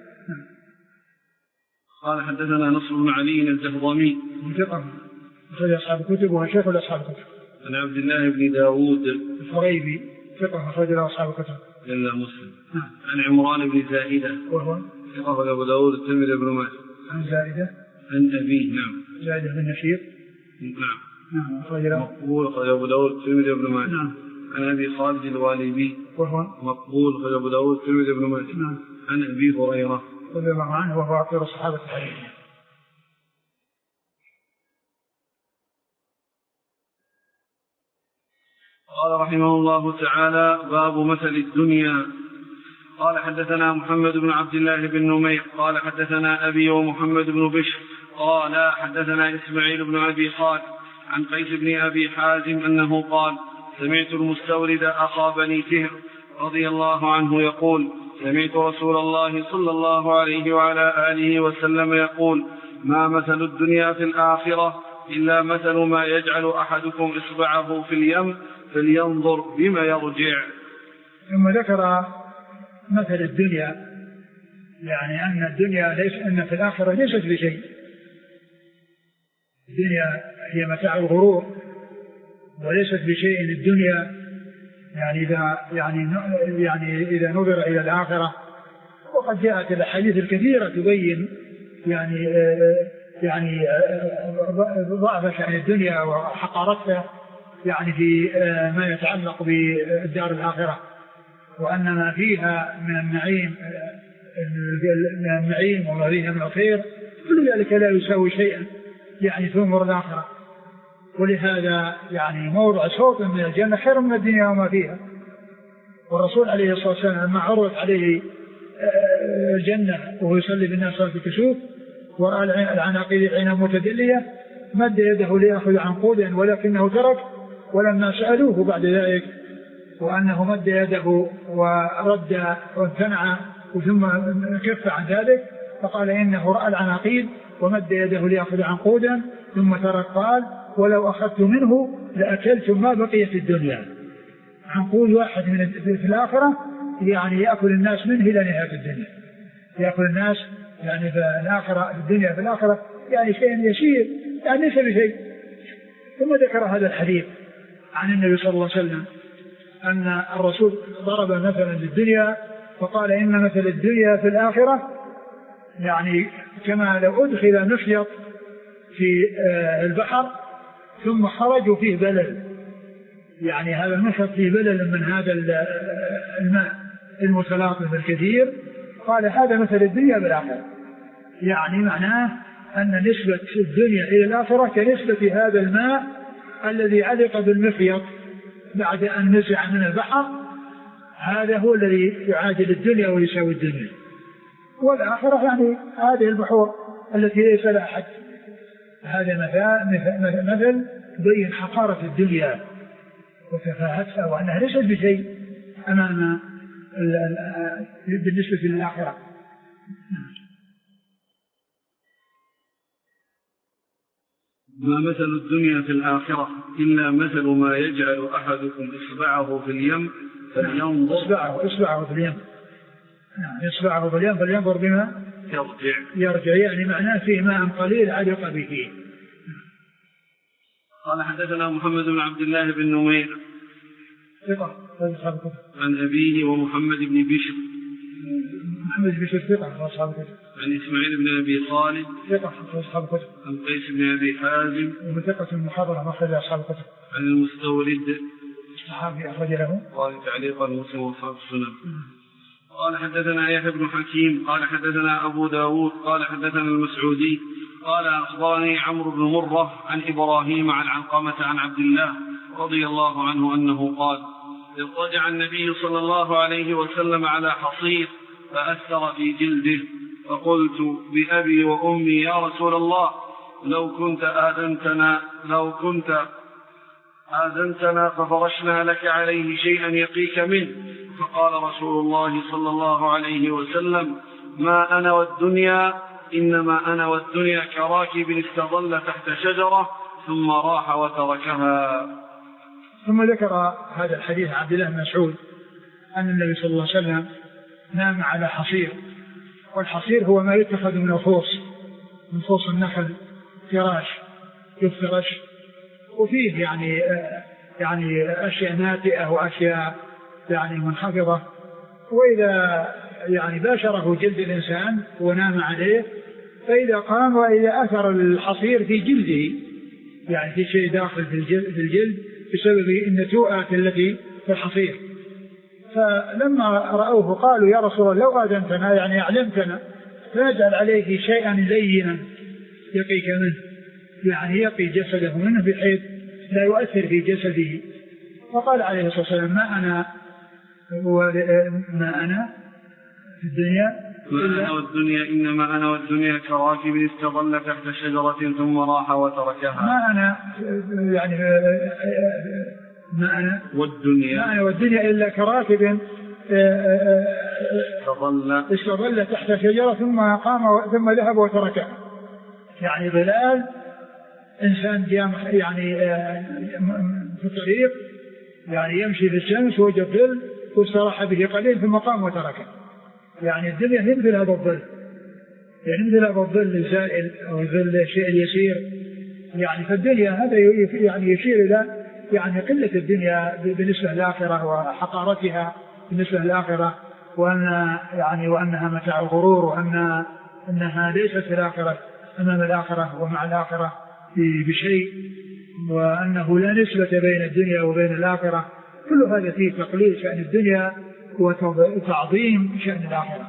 قال حدثنا نصر بن علي الجهضمي ثقة أخرج أصحاب الكتب وهو شيخ أصحاب الكتب. عن عبد الله بن داود الفريبي ثقة أخرج أصحاب الكتب إلا مسلم. عن عمران بن زائدة وهو ثقة أبو داود الترمذي بن ماجه. عن زائدة عن أبيه نعم زائدة بن نشير نعم نعم أخرج له مقبول أخرج أبو داود الترمذي بن ماجه. نعم. عن أبي خالد الوالبي وهو مقبول أخرج أبو داود الترمذي بن ماجه. نعم. عن أبي هريرة رضي الله عنه وهو أكثر الصحابة الحديث. قال رحمه الله تعالى باب مثل الدنيا. قال حدثنا محمد بن عبد الله بن نمير قال حدثنا أبي ومحمد بن بشر قال حدثنا إسماعيل بن أبي خالد عن قيس بن أبي حازم أنه قال سمعت المستورد أخا بني فهر رضي الله عنه يقول سمعت رسول الله صلى الله عليه وعلى آله وسلم يقول ما مثل الدنيا في الآخرة إلا مثل ما يجعل أحدكم إصبعه في اليم فلينظر بما يرجع. ثم ذكر مثل الدنيا، يعني أن الدنيا ليس أن في الآخرة ليست بشيء. الدنيا هي متاع الغرور وليست بشيء. الدنيا يعني إذا يعني يعني إذا نظر إلى الآخرة، وقد جاءت الأحاديث الكثيرة تبين يعني يعني ضعف شأن الدنيا وحقارتها يعني في ما يتعلق بالدار الآخرة، وأن ما فيها من النعيم من النعيم وما فيها من الخير كل ذلك لا يساوي شيئا يعني في أمور الآخرة. ولهذا يعني موضع صوت من الجنة خير من الدنيا وما فيها. والرسول عليه الصلاة والسلام لما عرضت عليه الجنة وهو يصلي بالناس صلاة الكسوف ورأى العناقيد عينا متدلية مد يده ليأخذ عنقودا ولكنه ترك، ولما سألوه بعد ذلك وأنه مد يده ورد وامتنع ثم كف عن ذلك فقال إنه رأى العناقيد ومد يده ليأخذ عنقودا ثم ترك. قال ولو أخذت منه لأكلتم ما بقي في الدنيا. عنقود واحد من في الآخرة يعني يأكل الناس منه إلى نهاية الدنيا، يأكل الناس يعني في الآخرة في الدنيا في الآخرة يعني شيء يسير يعني ليس بشيء. ثم ذكر هذا الحديث عن النبي صلى الله عليه وسلم أن الرسول ضرب مثلا للدنيا فقال إن مثل الدنيا في الآخرة يعني كما لو أدخل مخيط في البحر ثم خرجوا فيه بلل، يعني هذا المخيط فيه بلل من هذا الماء المتلاطم الكثير، قال هذا مثل الدنيا بالآخرة، يعني معناه أن نسبة الدنيا إلى الآخرة كنسبة هذا الماء الذي علق بالمخيط بعد أن نزع من البحر، هذا هو الذي يعادل الدنيا ويساوي الدنيا. والآخرة يعني هذه البحور التي ليس لها حد. هذا مثل مثل بين حقارة الدنيا وتفاهتها وأنها ليست بشيء أمام بالنسبة للآخرة. ما مثل الدنيا في الآخرة إلا مثل ما يجعل أحدكم إصبعه في اليم فلينظر إصبعه, إصبعه في اليم إصبعه في اليم فلينظر بما يرجع يرجع يعني معناه فيه ماء قليل علق به. قال حدثنا محمد بن عبد الله بن نمير عن أبيه ومحمد بن بشر محمد بن بشر ثقة أصحاب الكتب. عن إسماعيل بن أبي خالد ثقة أصحاب الكتب. عن قيس بن أبي حازم وثقة المحاضرة أخرج أصحاب الكتب. عن المستورد الصحابي أخرج له قال تعليقا مسلم وأصحاب السنن. قال حدثنا يحيى بن حكيم قال حدثنا أبو داود قال حدثنا المسعودي قال أخبرني عمرو بن مرة عن إبراهيم عن علقمة عن عبد الله رضي الله عنه أنه قال اضطجع النبي صلى الله عليه وسلم على حصير فأثر في جلده فقلت بأبي وأمي يا رسول الله لو كنت آذنتنا لو كنت آذنتنا ففرشنا لك عليه شيئا يقيك منه. فقال رسول الله صلى الله عليه وسلم ما أنا والدنيا إنما أنا والدنيا كراكب استظل تحت شجرة ثم راح وتركها. ثم ذكر هذا الحديث عبد الله بن مسعود أن النبي صلى الله عليه وسلم نام على حصير، والحصير هو ما يتخذ من الخوص من خوص النخل فراش يفترش وفيه يعني يعني أشياء ناتئة وأشياء يعني منخفضة، وإذا يعني باشره جلد الإنسان ونام عليه فإذا قام وإذا أثر الحصير في جلده يعني في شيء داخل في الجلد, في الجلد بسبب النتوءات التي في الحصير. فلما رأوه قالوا يا رسول الله لو آذنتنا يعني أعلمتنا فنجعل عليه شيئا لينا يقيك منه، يعني يقي جسده منه بحيث لا يؤثر في جسده. فقال عليه الصلاة والسلام ما أنا ما أنا في الدنيا ما أنا والدنيا إنما أنا والدنيا كراكب استظل تحت شجرة ثم راح وتركها. ما أنا يعني ما أنا والدنيا ما أنا والدنيا إلا كراكب استظل استظل تحت شجرة ثم قام ثم ذهب وتركها، يعني ظلال إنسان يعني في الطريق يعني يمشي في الشمس وجد ظل واستراح به قليل ثم قام وتركه. يعني الدنيا هي مثل هذا الظل، يعني مثل هذا الظل الزائل أو الظل الشيء اليسير. يعني فالدنيا هذا يعني يشير إلى يعني قلة الدنيا بالنسبة للآخرة وحقارتها بالنسبة للآخرة، وأن يعني وأنها متاع الغرور، وأن أنها ليست في الآخرة أمام الآخرة ومع الآخرة بشيء، وأنه لا نسبة بين الدنيا وبين الآخرة. كل هذا فيه تقليل شأن الدنيا وتعظيم شأن الآخرة.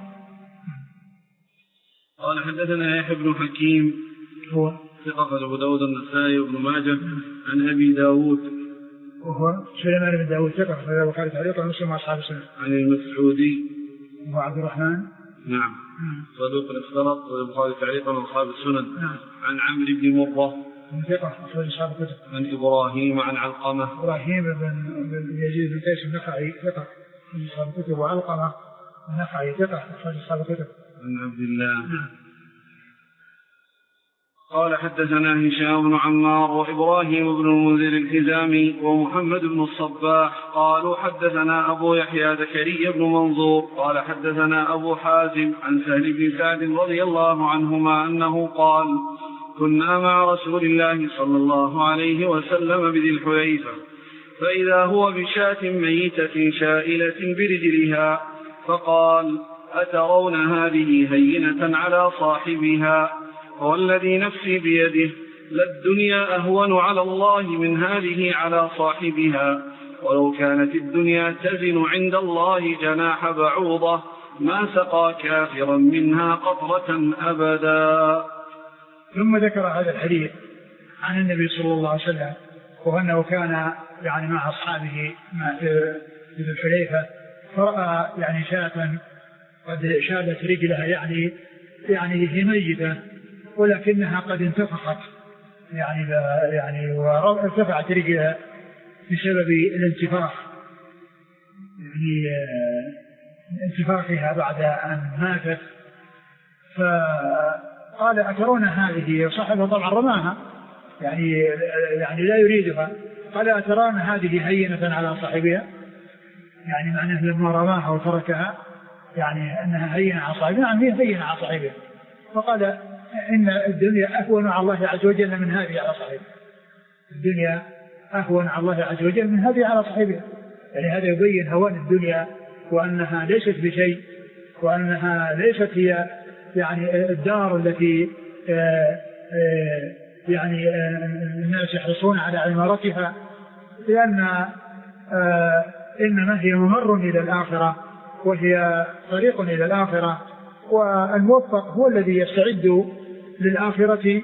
قال حدثنا يحيى بن حكيم هو ثقة أبو داود النسائي وابن ماجه عن أبي داود وهو سليمان بن داود ثقة فهذا وقال تعليقا مسلم أصحاب السنة. عن المسعودي وهو عبد الرحمن نعم صدوق الاختلط والبخاري تعليقا وأصحاب السنن. نعم. عن عمرو بن مرة ثقة أخرج أصحاب الكتب. عن إبراهيم عن علقمة إبراهيم بن يزيد بن قيس النخعي ثقة أخرج أصحاب الكتب، وعلقمة النخعي ثقة أخرج أصحاب الكتب. عن عبد الله. نعم. قال حدثنا هشام بن عمار وإبراهيم بن المنذر الحزامي ومحمد بن الصباح قالوا حدثنا أبو يحيى زكريا بن منظور قال حدثنا أبو حازم عن سهل بن سعد رضي الله عنهما أنه قال كنا مع رسول الله صلى الله عليه وسلم بذي الحليفة فإذا هو بشاة ميتة شائلة برجلها فقال أترون هذه هينة على صاحبها والذي نفسي بيده للدنيا أهون على الله من هذه على صاحبها ولو كانت الدنيا تزن عند الله جناح بعوضة ما سقى كافرا منها قطرة أبدا. ثم ذكر هذا الحديث عن النبي صلى الله عليه وسلم وأنه كان يعني مع أصحابه في الحليفة فرأى يعني شاة قد شالت رجلها يعني يعني هي ميتة ولكنها قد انتفخت يعني يعني وارتفعت رجلها بسبب الانتفاخ يعني انتفاخها بعد أن ماتت. فقال أترون هذه صاحبها طبعا رماها يعني يعني لا يريدها قال أترون هذه هينة على صاحبها يعني معناه لما رماها وتركها يعني أنها هينة على صاحبها يعني هي هينة على صاحبها. فقال إن الدنيا أهون على الله عز وجل من هذه على صاحبها الدنيا أهون على الله عز وجل من هذه على صاحبها يعني هذا يبين هوان الدنيا وأنها ليست بشيء وأنها ليست هي يعني الدار التي آآ آآ يعني الناس يحرصون على عمارتها لأن إنما هي ممر إلى الآخرة وهي طريق إلى الآخرة والموفق هو الذي يستعد للآخرة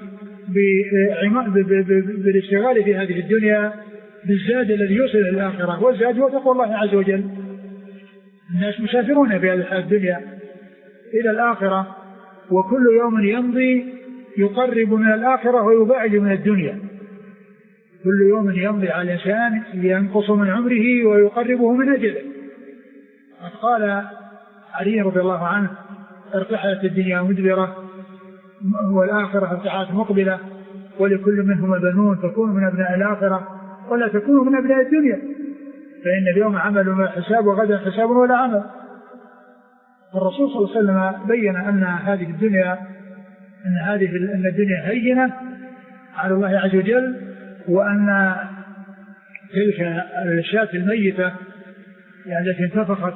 بالاشتغال في هذه الدنيا بالزاد الذي يوصل إلى الآخرة والزاد هو تقوى الله عز وجل. الناس مسافرون في هذه الدنيا إلى الآخرة وكل يوم يمضي يقرب من الآخرة ويبعد من الدنيا كل يوم يمضي على الإنسان ينقص من عمره ويقربه من أجله. قال علي رضي الله عنه ارتحلت الدنيا مدبرة والآخرة ارتحلت مقبلة ولكل منهما بنون تكون من أبناء الآخرة ولا تكون من أبناء الدنيا فإن اليوم عمل ولا حساب وغدا حساب ولا عمل. الرسول صلى الله عليه وسلم بين أن هذه الدنيا أن هذه أن الدنيا هينة على الله عز وجل وأن تلك الشاة الميتة يعني التي انتفخت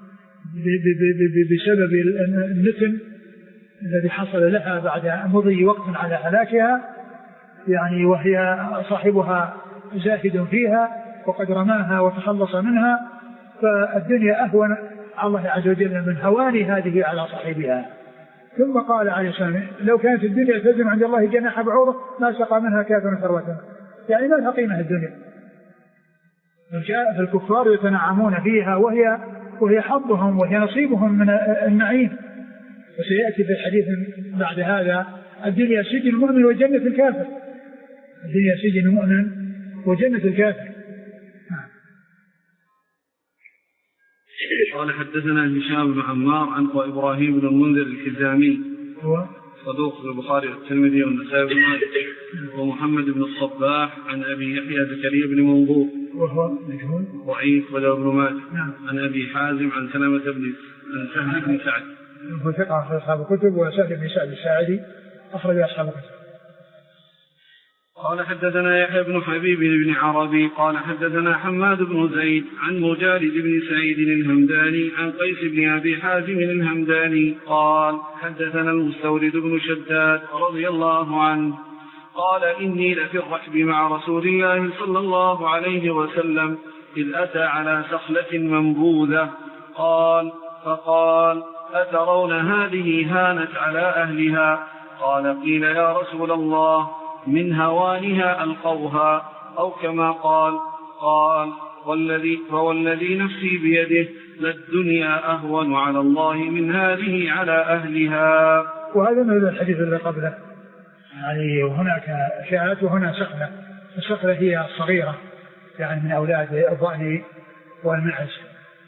بسبب النتن الذي حصل لها بعد مضي وقت على هلاكها يعني وهي صاحبها زاهد فيها وقد رماها وتخلص منها فالدنيا أهون على الله عز وجل من هوان هذه على صاحبها. ثم قال عليه السلام لو كانت الدنيا تزن عند الله جناح بعوضة ما سقى منها كافر ثروة يعني ما لها قيمة الدنيا. فالكفار يتنعمون فيها وهي وهي حظهم وهي نصيبهم من النعيم. وسيأتي في الحديث بعد هذا الدنيا سجن المؤمن وجنة الكافر الدنيا سجن المؤمن وجنة الكافر. قال حدثنا هشام بن عمار عن إبراهيم بن المنذر الحزامي هو صدوق البخاري والترمذي والنسائي بن ماجه ومحمد بن الصباح عن أبي يحيى زكريا بن منظور وهو مجهول ضعيف وله ابن ماجه نعم. عن أبي حازم عن سلمة بن سهل بن سعد هو ثقة في أصحاب الكتب وسهل بن سعد الساعدي أخرج أصحاب الكتب. قال حدثنا يحيى بن حبيب بن عربي قال حدثنا حماد بن زيد عن مجالد بن سعيد الهمداني عن قيس بن أبي حازم الهمداني قال حدثنا المستورد بن شداد رضي الله عنه قال إني لفي الركب مع رسول الله صلى الله عليه وسلم إذ أتى على سخلة منبوذة قال فقال أترون هذه هانت على أهلها قال قيل يا رسول الله من هوانها ألقوها أو كما قال قال والذي فوالذي نفسي بيده للدنيا أهون على الله من هذه على أهلها. وهذا من الحديث الذي قبله يعني هناك شاة وهنا سخلة. السخلة هي الصغيرة يعني من أولاد الضأن والمعز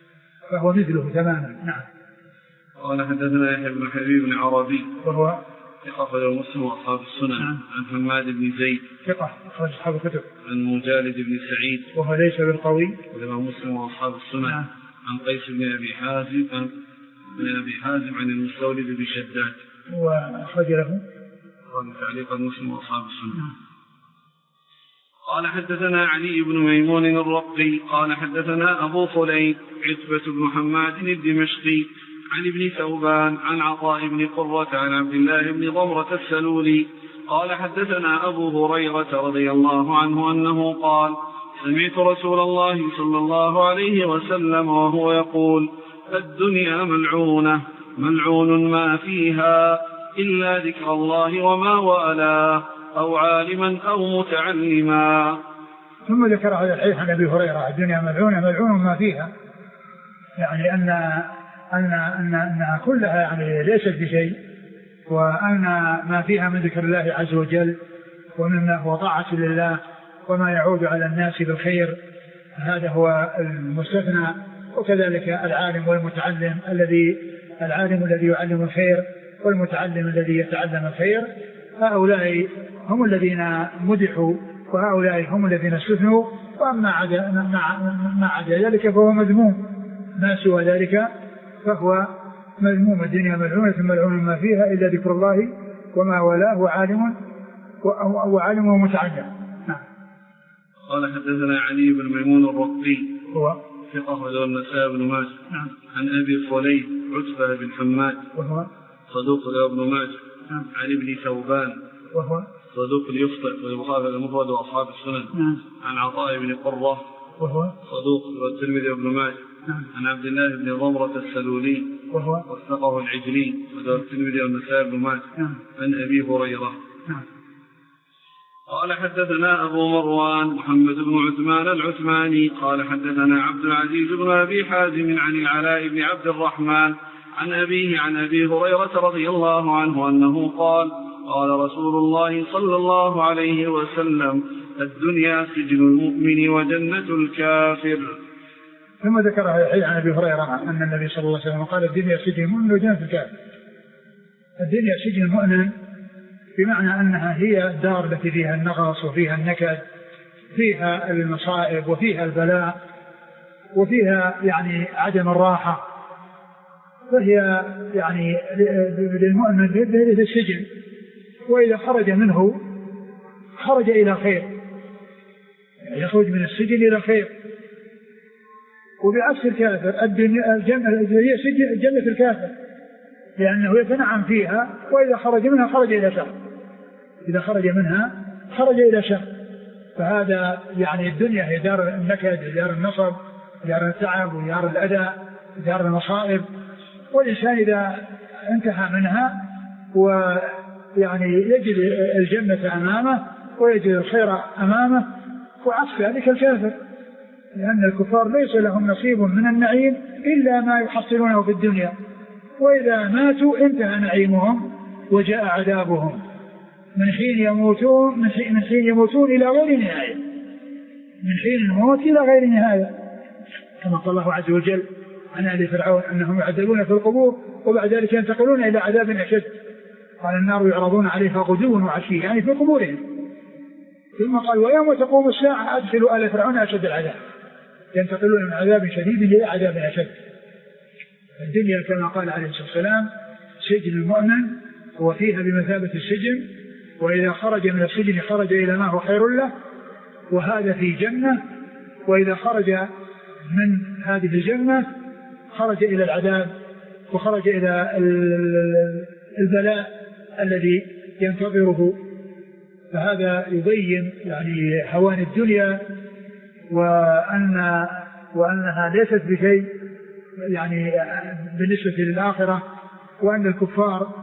فهو مثله تماما. نعم. قال حدثنا يحيى بن حبيب بن عربي وهو ثقة أخرجه مسلم وأصحاب السنن. نعم. عن حماد بن زيد ثقة أخرج أصحاب الكتب. عن مجالد بن سعيد وهو ليس بالقوي. وله مسلم وأصحاب السنن. نعم. عن قيس بن أبي حازم عن أبي حازم عن المستولد بن شداد وأخرج له تعليقا مسلم وأصحاب السنن. نعم. قال حدثنا علي بن ميمون الرقي قال حدثنا أبو خليل عتبة بن حماد الدمشقي عن ابن ثوبان عن عطاء بن قرة عن عبد الله بن ضمرة السلولي قال حدثنا أبو هريرة رضي الله عنه أنه قال سمعت رسول الله صلى الله عليه وسلم وهو يقول الدنيا ملعونة ملعون ما فيها إلا ذكر الله وما والاه أو عالما أو متعلما. ثم ذكر هذا الحديث عن أبي هريرة الدنيا ملعونة ملعون ما فيها، يعني أن أن أن أنها كلها يعني ليست بشيء، وأن ما فيها من ذكر الله عز وجل ومما هو طاعة لله وما يعود على الناس بالخير هذا هو المستثنى. وكذلك العالم والمتعلم الذي العالم الذي يعلم الخير والمتعلم الذي يتعلم الخير، هؤلاء هم الذين مدحوا وهؤلاء هم الذين استثنوا. وأما عدا ما عدا ذلك فهو مذموم، ما سوى ذلك فهو مذموم. الدنيا ملعونة ملعون ما فيها إلا ذكر الله وما والاه وعالم وعالم ومتعلم. نعم. قال حدثنا علي بن ميمون الرقي هو ثقة أخرجه النسائي بن ماجه. نعم. عن أبي خليل عتبة بن حماد وهو صدوق ابن ماجه. نعم. عن ابن ثوبان وهو صدوق يخطئ والبخاري المفرد وأصحاب السنن. نعم. عن عطاء بن قرة وهو صدوق والترمذي بن ماجه. نعم. عن عبد الله بن ضمرة السلولي وهو وثقه العجلي والترمذي والنسائي بن ماجه. نعم. عن أبي هريرة. نعم. قال حدثنا أبو مروان محمد بن عثمان العثماني قال حدثنا عبد العزيز بن أبي حازم عن العلاء بن عبد الرحمن عن أبيه عن أبي هريرة رضي الله عنه أنه قال قال رسول الله صلى الله عليه وسلم الدنيا سجن المؤمن وجنة الكافر. ثم ذكر هذا عن أبي هريرة أن النبي صلى الله عليه وسلم قال الدنيا سجن المؤمن وجنة الكافر. الدنيا سجن المؤمن بمعنى أنها هي الدار التي فيها النغص وفيها النكد، فيها المصائب وفيها البلاء وفيها يعني عدم الراحة، فهي يعني للمؤمن في السجن، وإذا خرج منه خرج إلى خير، يخرج من السجن إلى خير. وبعكس الكافر الدنيا الجنة هي سجن جنة الكافر، لأنه يتنعم فيها وإذا خرج منها خرج إلى شر، إذا خرج منها خرج إلى شر. فهذا يعني الدنيا هي دار النكد ودار النصب ودار التعب ودار الأذى ودار المصائب، والإنسان إذا انتهى منها ويعني يجد الجنة أمامه ويجد الخير أمامه. وعكس ذلك الكافر، لأن الكفار ليس لهم نصيب من النعيم إلا ما يحصلونه في الدنيا، وإذا ماتوا انتهى نعيمهم وجاء عذابهم من حين يموتون من حين, من حين يموتون إلى غير نهاية، من حين الموت إلى غير نهاية، كما قال الله عز وجل عن آل فرعون أنهم يعذبون في القبور وبعد ذلك ينتقلون إلى عذاب أشد. قال النار يعرضون عليها غدوا وعشيا، يعني في قبورهم. ثم قال ويوم تقوم الساعة أدخلوا آل فرعون أشد العذاب، ينتقلون من عذاب شديد إلى عذاب أشد. الدنيا كما قال عليه الصلاة والسلام سجن المؤمن وفيها بمثابة السجن، وإذا خرج من السجن خرج إلى ما هو خير له، وهذا في جنة، وإذا خرج من هذه الجنة خرج إلى العذاب وخرج إلى البلاء الذي ينتظره. فهذا يبين يعني هوان الدنيا وأن وأنها ليست بشيء يعني بالنسبة للآخرة، وأن الكفار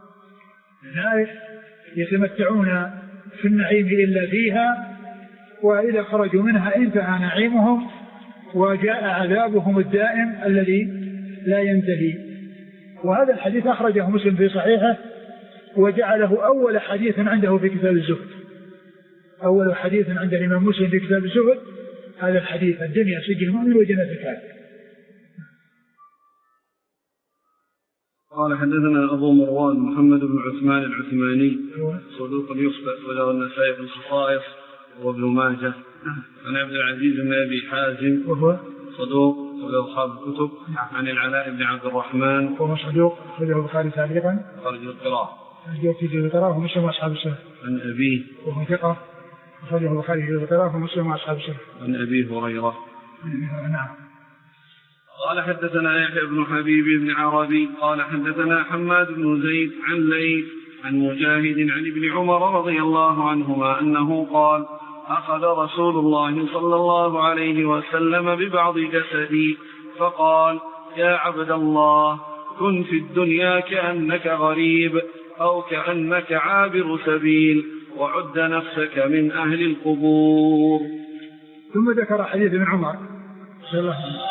لا يتمتعون في النعيم إلا فيها، وإذا خرجوا منها انتهى نعيمهم وجاء عذابهم الدائم الذي لا ينتهي. وهذا الحديث أخرجه مسلم في صحيحه وجعله أول حديث عنده في كتاب الزهد، أول حديث عند الإمام مسلم في كتاب الزهد هذا الحديث الدنيا سجن المؤمن وجنة الكافر. قال حدثنا أبو مروان محمد بن عثمان العثماني صدوق يخطئ وله النسائي في الخصائص وابن ماجه. عن عبد العزيز بن أبي حازم وهو صدوق وله أصحاب الكتب. عن العلاء بن عبد الرحمن وهو صدوق وله البخاري تعليقا خرج القراءة في القراءة ومسلم وأصحاب السنة. عن أبيه وهو ثقة خرجه البخاري في القراءة ومسلم وأصحاب السنة. عن أبي هريرة. نعم. قال حدثنا يحيى بن حبيب بن عربي قال حدثنا حماد بن زيد عن ليث عن مجاهد عن ابن عمر رضي الله عنهما أنه قال أخذ رسول الله صلى الله عليه وسلم ببعض جسدي فقال يا عبد الله كن في الدنيا كأنك غريب أو كأنك عابر سبيل وعد نفسك من أهل القبور. ثم ذكر حديث ابن عمر رضي الله عنه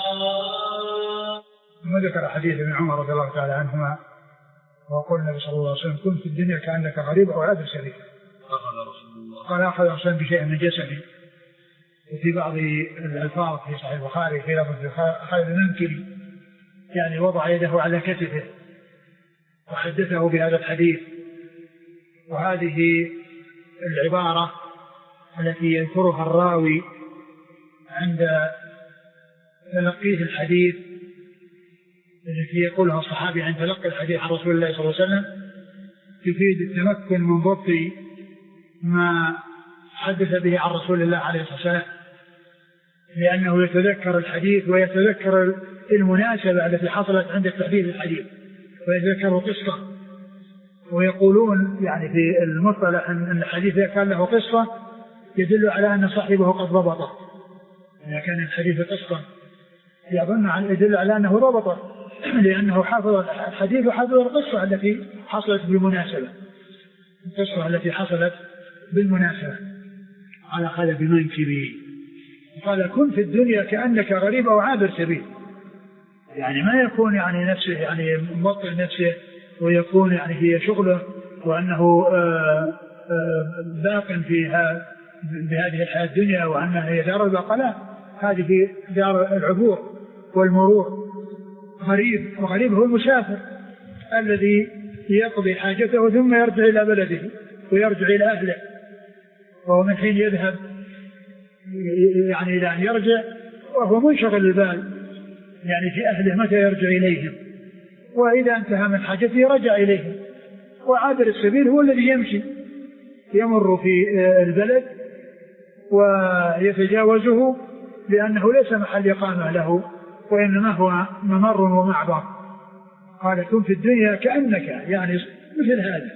ثم ذكر حديث ابن عمر رضي الله تعالى عنهما وقال النبي صلى الله عليه وسلم كن في الدنيا كأنك غريب أو عابر سبيل. قال أخذ رسول بشيء من جسدي. وفي بعض الألفاظ في صحيح البخاري في لفظ خالد المنكري يعني وضع يده على كتفه وحدثه بهذا الحديث. وهذه العبارة التي يذكرها الراوي عند تلقيه الحديث التي يقولها الصحابي عند تلقي الحديث عن رسول الله صلى الله عليه وسلم تفيد التمكن من ضبط ما حدث به عن رسول الله عليه الصلاة والسلام لأنه يتذكر الحديث ويتذكر المناسبة التي حصلت عند تحديث الحديث ويتذكر قصة. ويقولون يعني في المصطلح أن الحديث إذا كان له قصة يدل على أن صاحبه قد ضبطه. إذا كان الحديث قصة يظن عن يدل على أنه ضبطه لأنه حافظ الحديث وحافظ القصة التي حصلت بالمناسبة القصة التي حصلت بالمناسبة. على خلف منكبه قال كن في الدنيا كأنك غريب أو عابر سبيل يعني ما يكون يعني نفسه يعني مبطل نفسه ويكون يعني في شغله وأنه آآ آآ باق فيها بهذه الحياة الدنيا وأنها هي دار البقلاء. هذه في دار العبور والمرور. غريب وغريب هو المسافر الذي يقضي حاجته ثم يرجع إلى بلده ويرجع إلى أهله وهو من حين يذهب يعني إلى أن يرجع وهو منشغل البال يعني في أهله متى يرجع إليهم وإذا انتهى من حاجته رجع إليهم. وعابر السبيل هو الذي يمشي يمر في البلد ويتجاوزه لأنه ليس محل إقامة له وإنما هو ممر ومعبر. قال كن في الدنيا كأنك يعني مثل هذا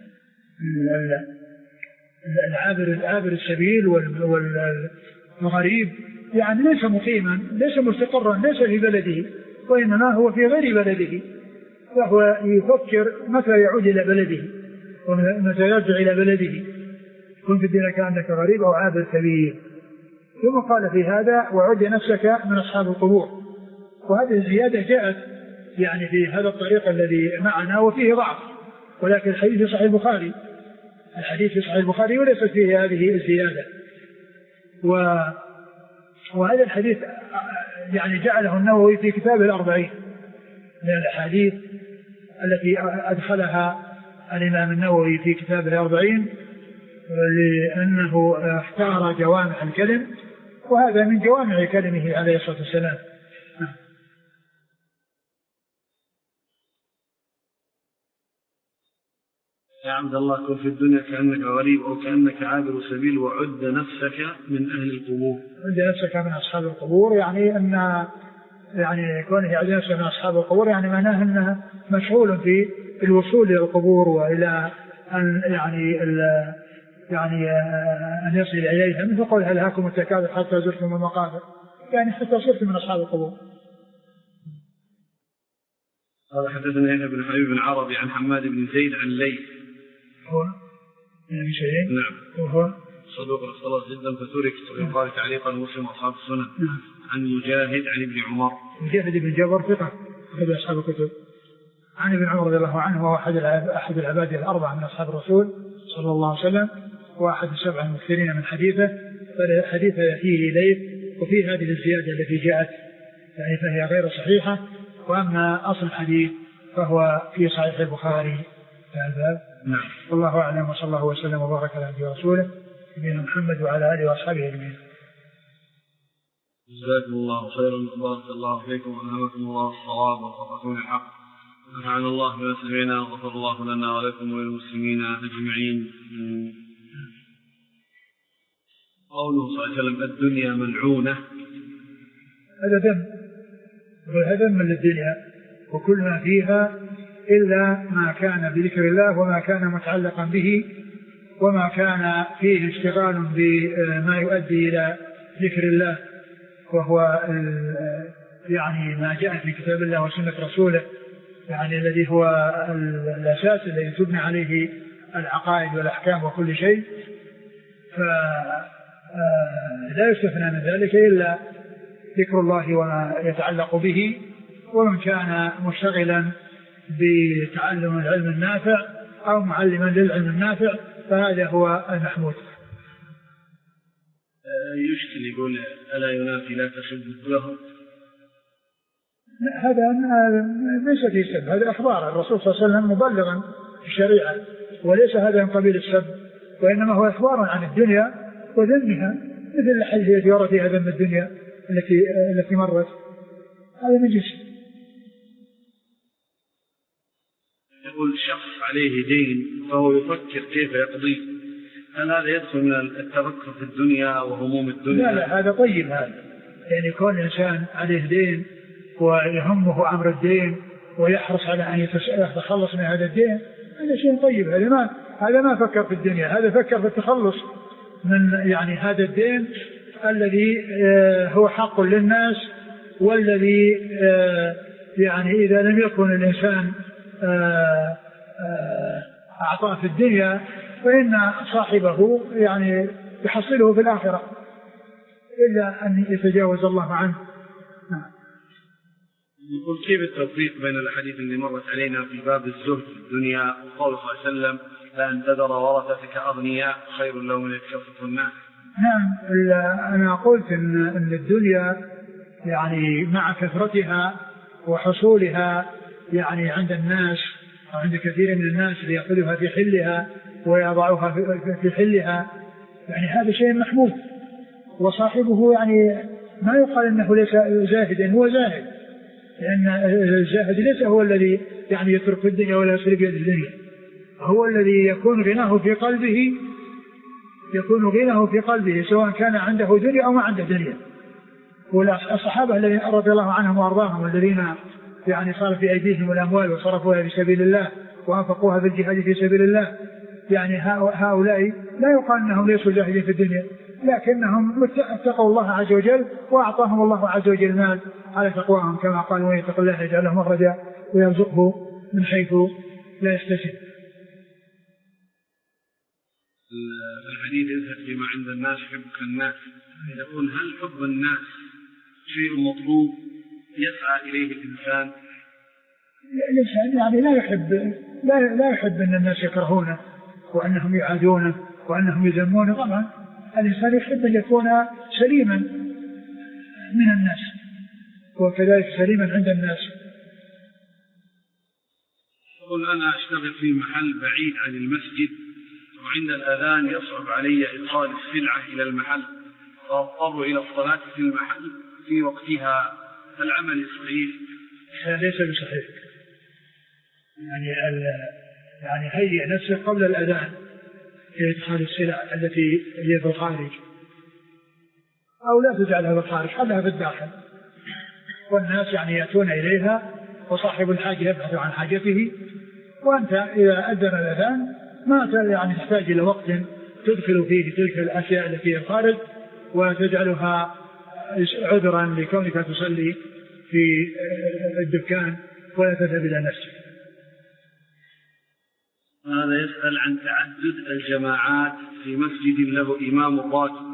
العابر العابر السبيل والغريب يعني ليس مقيما ليس مستقرا ليس في بلده وإنما هو في غير بلده فهو يفكر متى يعود إلى بلده ومتى يرجع إلى بلده. كن في الدنيا كأنك غريب أو عابر سبيل. ثم قال في هذا وعد نفسك من أصحاب القبور. وهذه الزيادة جاءت يعني في هذا الطريق الذي معنا وفيه ضعف ولكن الحديث في صحيح البخاري الحديث في صحيح البخاري وليست فيه هذه الزيادة. و... وهذا الحديث يعني جعله النووي في كتابه الأربعين من الأحاديث التي أدخلها الإمام النووي في كتابه الأربعين لأنه اختار جوامع الكلم وهذا من جوامع كلمه عليه الصلاة والسلام. يا عبد الله كن في الدنيا كأنك غريب أو كأنك عابر سبيل وعد نفسك من أهل القبور. عد نفسك من أصحاب القبور يعني أن يعني كونه يعد نفسك من أصحاب القبور يعني معناه أنه مشغول في الوصول إلى القبور وإلى أن يعني يعني أن يصل إليها مثل قول هل هاكم التكاثر حتى زرتم المقابر يعني حتى صرت من أصحاب القبور. قال حدثنا يحيى بن حبيب بن عربي عن حماد بن زيد عن ليث هو يعني شيء نعم وهو صدوق اختلط جدا فترك ويقال تعليقا مسلم أصحاب السنن. نعم. عن مجاهد عن ابن عمر مجاهد بن جبر ثقة أحد أصحاب الكتب. عن ابن عمر رضي الله عنه وهو أحد أحد العباد الأربعة من أصحاب الرسول صلى الله عليه وسلم وأحد السبع المكثرين من حديثه فحديثه فيه ليث وفيه هذه الزيادة التي جاءت يعني فهي غير صحيحة. وأما أصل الحديث فهو في صحيح البخاري في الباب. نعم. والله أعلم، وصلى الله وسلم وبارك على نبينا ورسوله نبينا محمد وعلى آله وأصحابه أجمعين. جزاكم الله خيرا وبارك الله فيكم وألهمكم الله الصواب ووفقكم للحق. نفعنا الله بما سمعنا وغفر الله لنا ولكم وللمسلمين أجمعين. قوله صلى الله عليه وسلم الدنيا ملعونة، هذا ذم، هذا من الدنيا وكل ما فيها إلا ما كان بذكر الله وما كان متعلقا به وما كان فيه اشتغال بما يؤدي إلى ذكر الله، وهو يعني ما جاء في كتاب الله وسنة رسوله، يعني الذي هو الأساس الذي تبنى عليه العقائد والأحكام وكل شيء. فلا يستثنى من ذلك إلا ذكر الله وما يتعلق به، ومن كان مشتغلا بتعلم العلم النافع أو معلما للعلم النافع فهذا هو المحمود. يشكل يقول ألا ينافي لا تسب الدهر؟ هذا ليس في سب، هذا أخبار الرسول صلى الله عليه وسلم مبلغا الشريعة، وليس هذا من قبيل السب، وإنما هو إخبار عن الدنيا وذمها، مثل الحديث التي ورد فيها ذم الدنيا التي التي مرت، هذا من جنس. يقول الشخص عليه دين فهو يفكر كيف يقضيه، هل هذا يدخل من التفكر في الدنيا وهموم الدنيا؟ لا لا، هذا طيب، هذا يعني يكون الإنسان عليه دين ويهمه أمر الدين ويحرص على أن يتخلص من هذا الدين، هذا شيء طيب. هذا ما هذا ما فكر في الدنيا، هذا فكر في التخلص من يعني هذا الدين الذي هو حق للناس، والذي يعني إذا لم يكن الإنسان أعطاه في الدنيا فإن صاحبه يعني يحصله في الآخرة إلا أن يتجاوز الله عنه. يقول كيف التوفيق بين الأحاديث اللي مرت علينا في باب الزهد في الدنيا وقول صلى الله عليه وسلم لأن تذر ورثتك أغنياء خير لهم من يكشفوا الناس؟ نعم، أنا قلت إن, إن الدنيا يعني مع كثرتها وحصولها يعني عند الناس أو عند كثير من الناس ليأخذها في حلها ويضعها في حلها، يعني هذا شيء محمود، وصاحبه يعني ما يقال إنه ليس زاهدا، هو زاهد، لأن الزاهد ليس هو الذي يعني يترك الدنيا ولا يسرق يد الدنيا، هو الذي يكون غناه في قلبه، يكون غناه في قلبه سواء كان عنده دنيا أو ما عنده دنيا. والصحابة الذين رضي الله عنهم وأرضاهم الذين يعني صار في أيديهم الأموال وصرفوها في سبيل الله وأنفقوها في الجهاد في سبيل الله، يعني هؤلاء لا يقال أنهم ليسوا زاهدين في الدنيا، لكنهم اتقوا الله عز وجل وأعطاهم الله عز وجل المال على تقواهم، كما قال ومن يتق الله يجعل له مخرجا ويرزقه من حيث لا يحتسب. الحديث يذهب بما عند الناس حبك الناس، يقول هل حب الناس شيء مطلوب يسعى إليه الإنسان؟ الإنسان يعني لا يحب لا, لا يحب أن الناس يكرهونه وأنهم يعادونه وأنهم يذمونه. طبعا الإنسان يحب أن يكون سليما من الناس وكذلك سليما عند الناس. يقول أنا أشتغل في محل بعيد عن المسجد وعند الأذان يصعب علي إدخال السلعة إلى المحل فأضطر إلى الصلاة في المحل في وقتها، العمل صحيح؟ ليس بصحيح، يعني يعني هيئ نفسك قبل الأذان في إدخال السلع التي هي في الخارج، أو لا تجعلها في الخارج، خلها في الداخل، والناس يعني يأتون إليها وصاحب الحاجة يبحث عن حاجته، وأنت إذا أذن الأذان ما يعني تحتاج إلى وقت تدخل فيه تلك الأشياء التي في الخارج وتجعلها عذرا لكونك تصلي في الدكان ولا تذهب إلى نفسك. هذا يسأل عن تعدد الجماعات في مسجد له إمام راتب.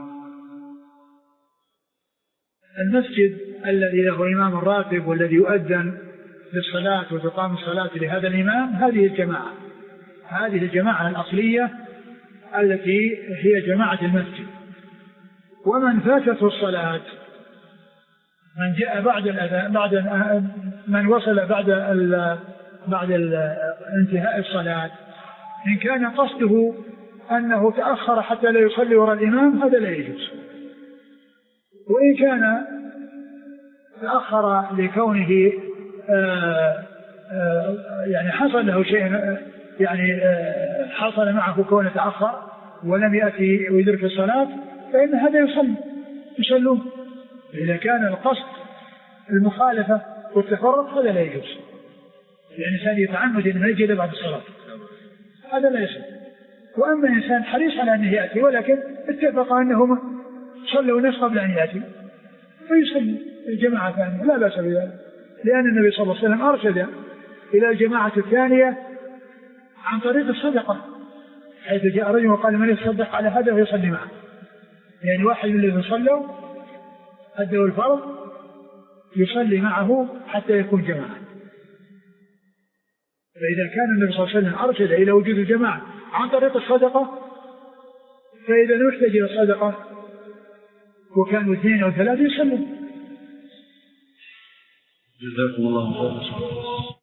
المسجد الذي له إمام راتب والذي يؤذن للصلاة وتقام الصلاة لهذا الإمام هذه الجماعة، هذه الجماعة الأصلية التي هي جماعة المسجد. ومن فاتته الصلاة من جاء بعد الأذان بعد من وصل بعد بعد انتهاء الصلاة إن كان قصده أنه تأخر حتى لا يصلي وراء الإمام هذا لا يجوز. وإن كان تأخر لكونه آآ آآ يعني حصل له شيء يعني حصل معه كونه تأخر ولم يأتي ويدرك الصلاة فإن هذا يصلي يصلون. إذا كان القصد المخالفة والتفرق هذا لا يجوز، يعني إنسان يتعمد أنه يجي بعد الصلاة هذا لا يصلي. وأما إنسان حريص على أنه يأتي ولكن اتفق أنهما صلوا الناس قبل أن يأتي فيصلي الجماعة ثانية لا بأس بذلك، لأن النبي صلى الله عليه وسلم أرشد إلى الجماعة الثانية عن طريق الصدقة، حيث جاء رجل وقال من يصدق على هذا ويصلي معه، يعني واحد من الذين صلوا أدوا الفرض يصلي معه حتى يكون جماعة. فإذا كان النبي صلى الله عليه وسلم أرشد إلى وجود الجماعة عن طريق الصدقة فإذا لم يحتاج إلى الصدقة وكانوا اثنين أو ثلاثة يصلوا. جزاكم الله خيرا.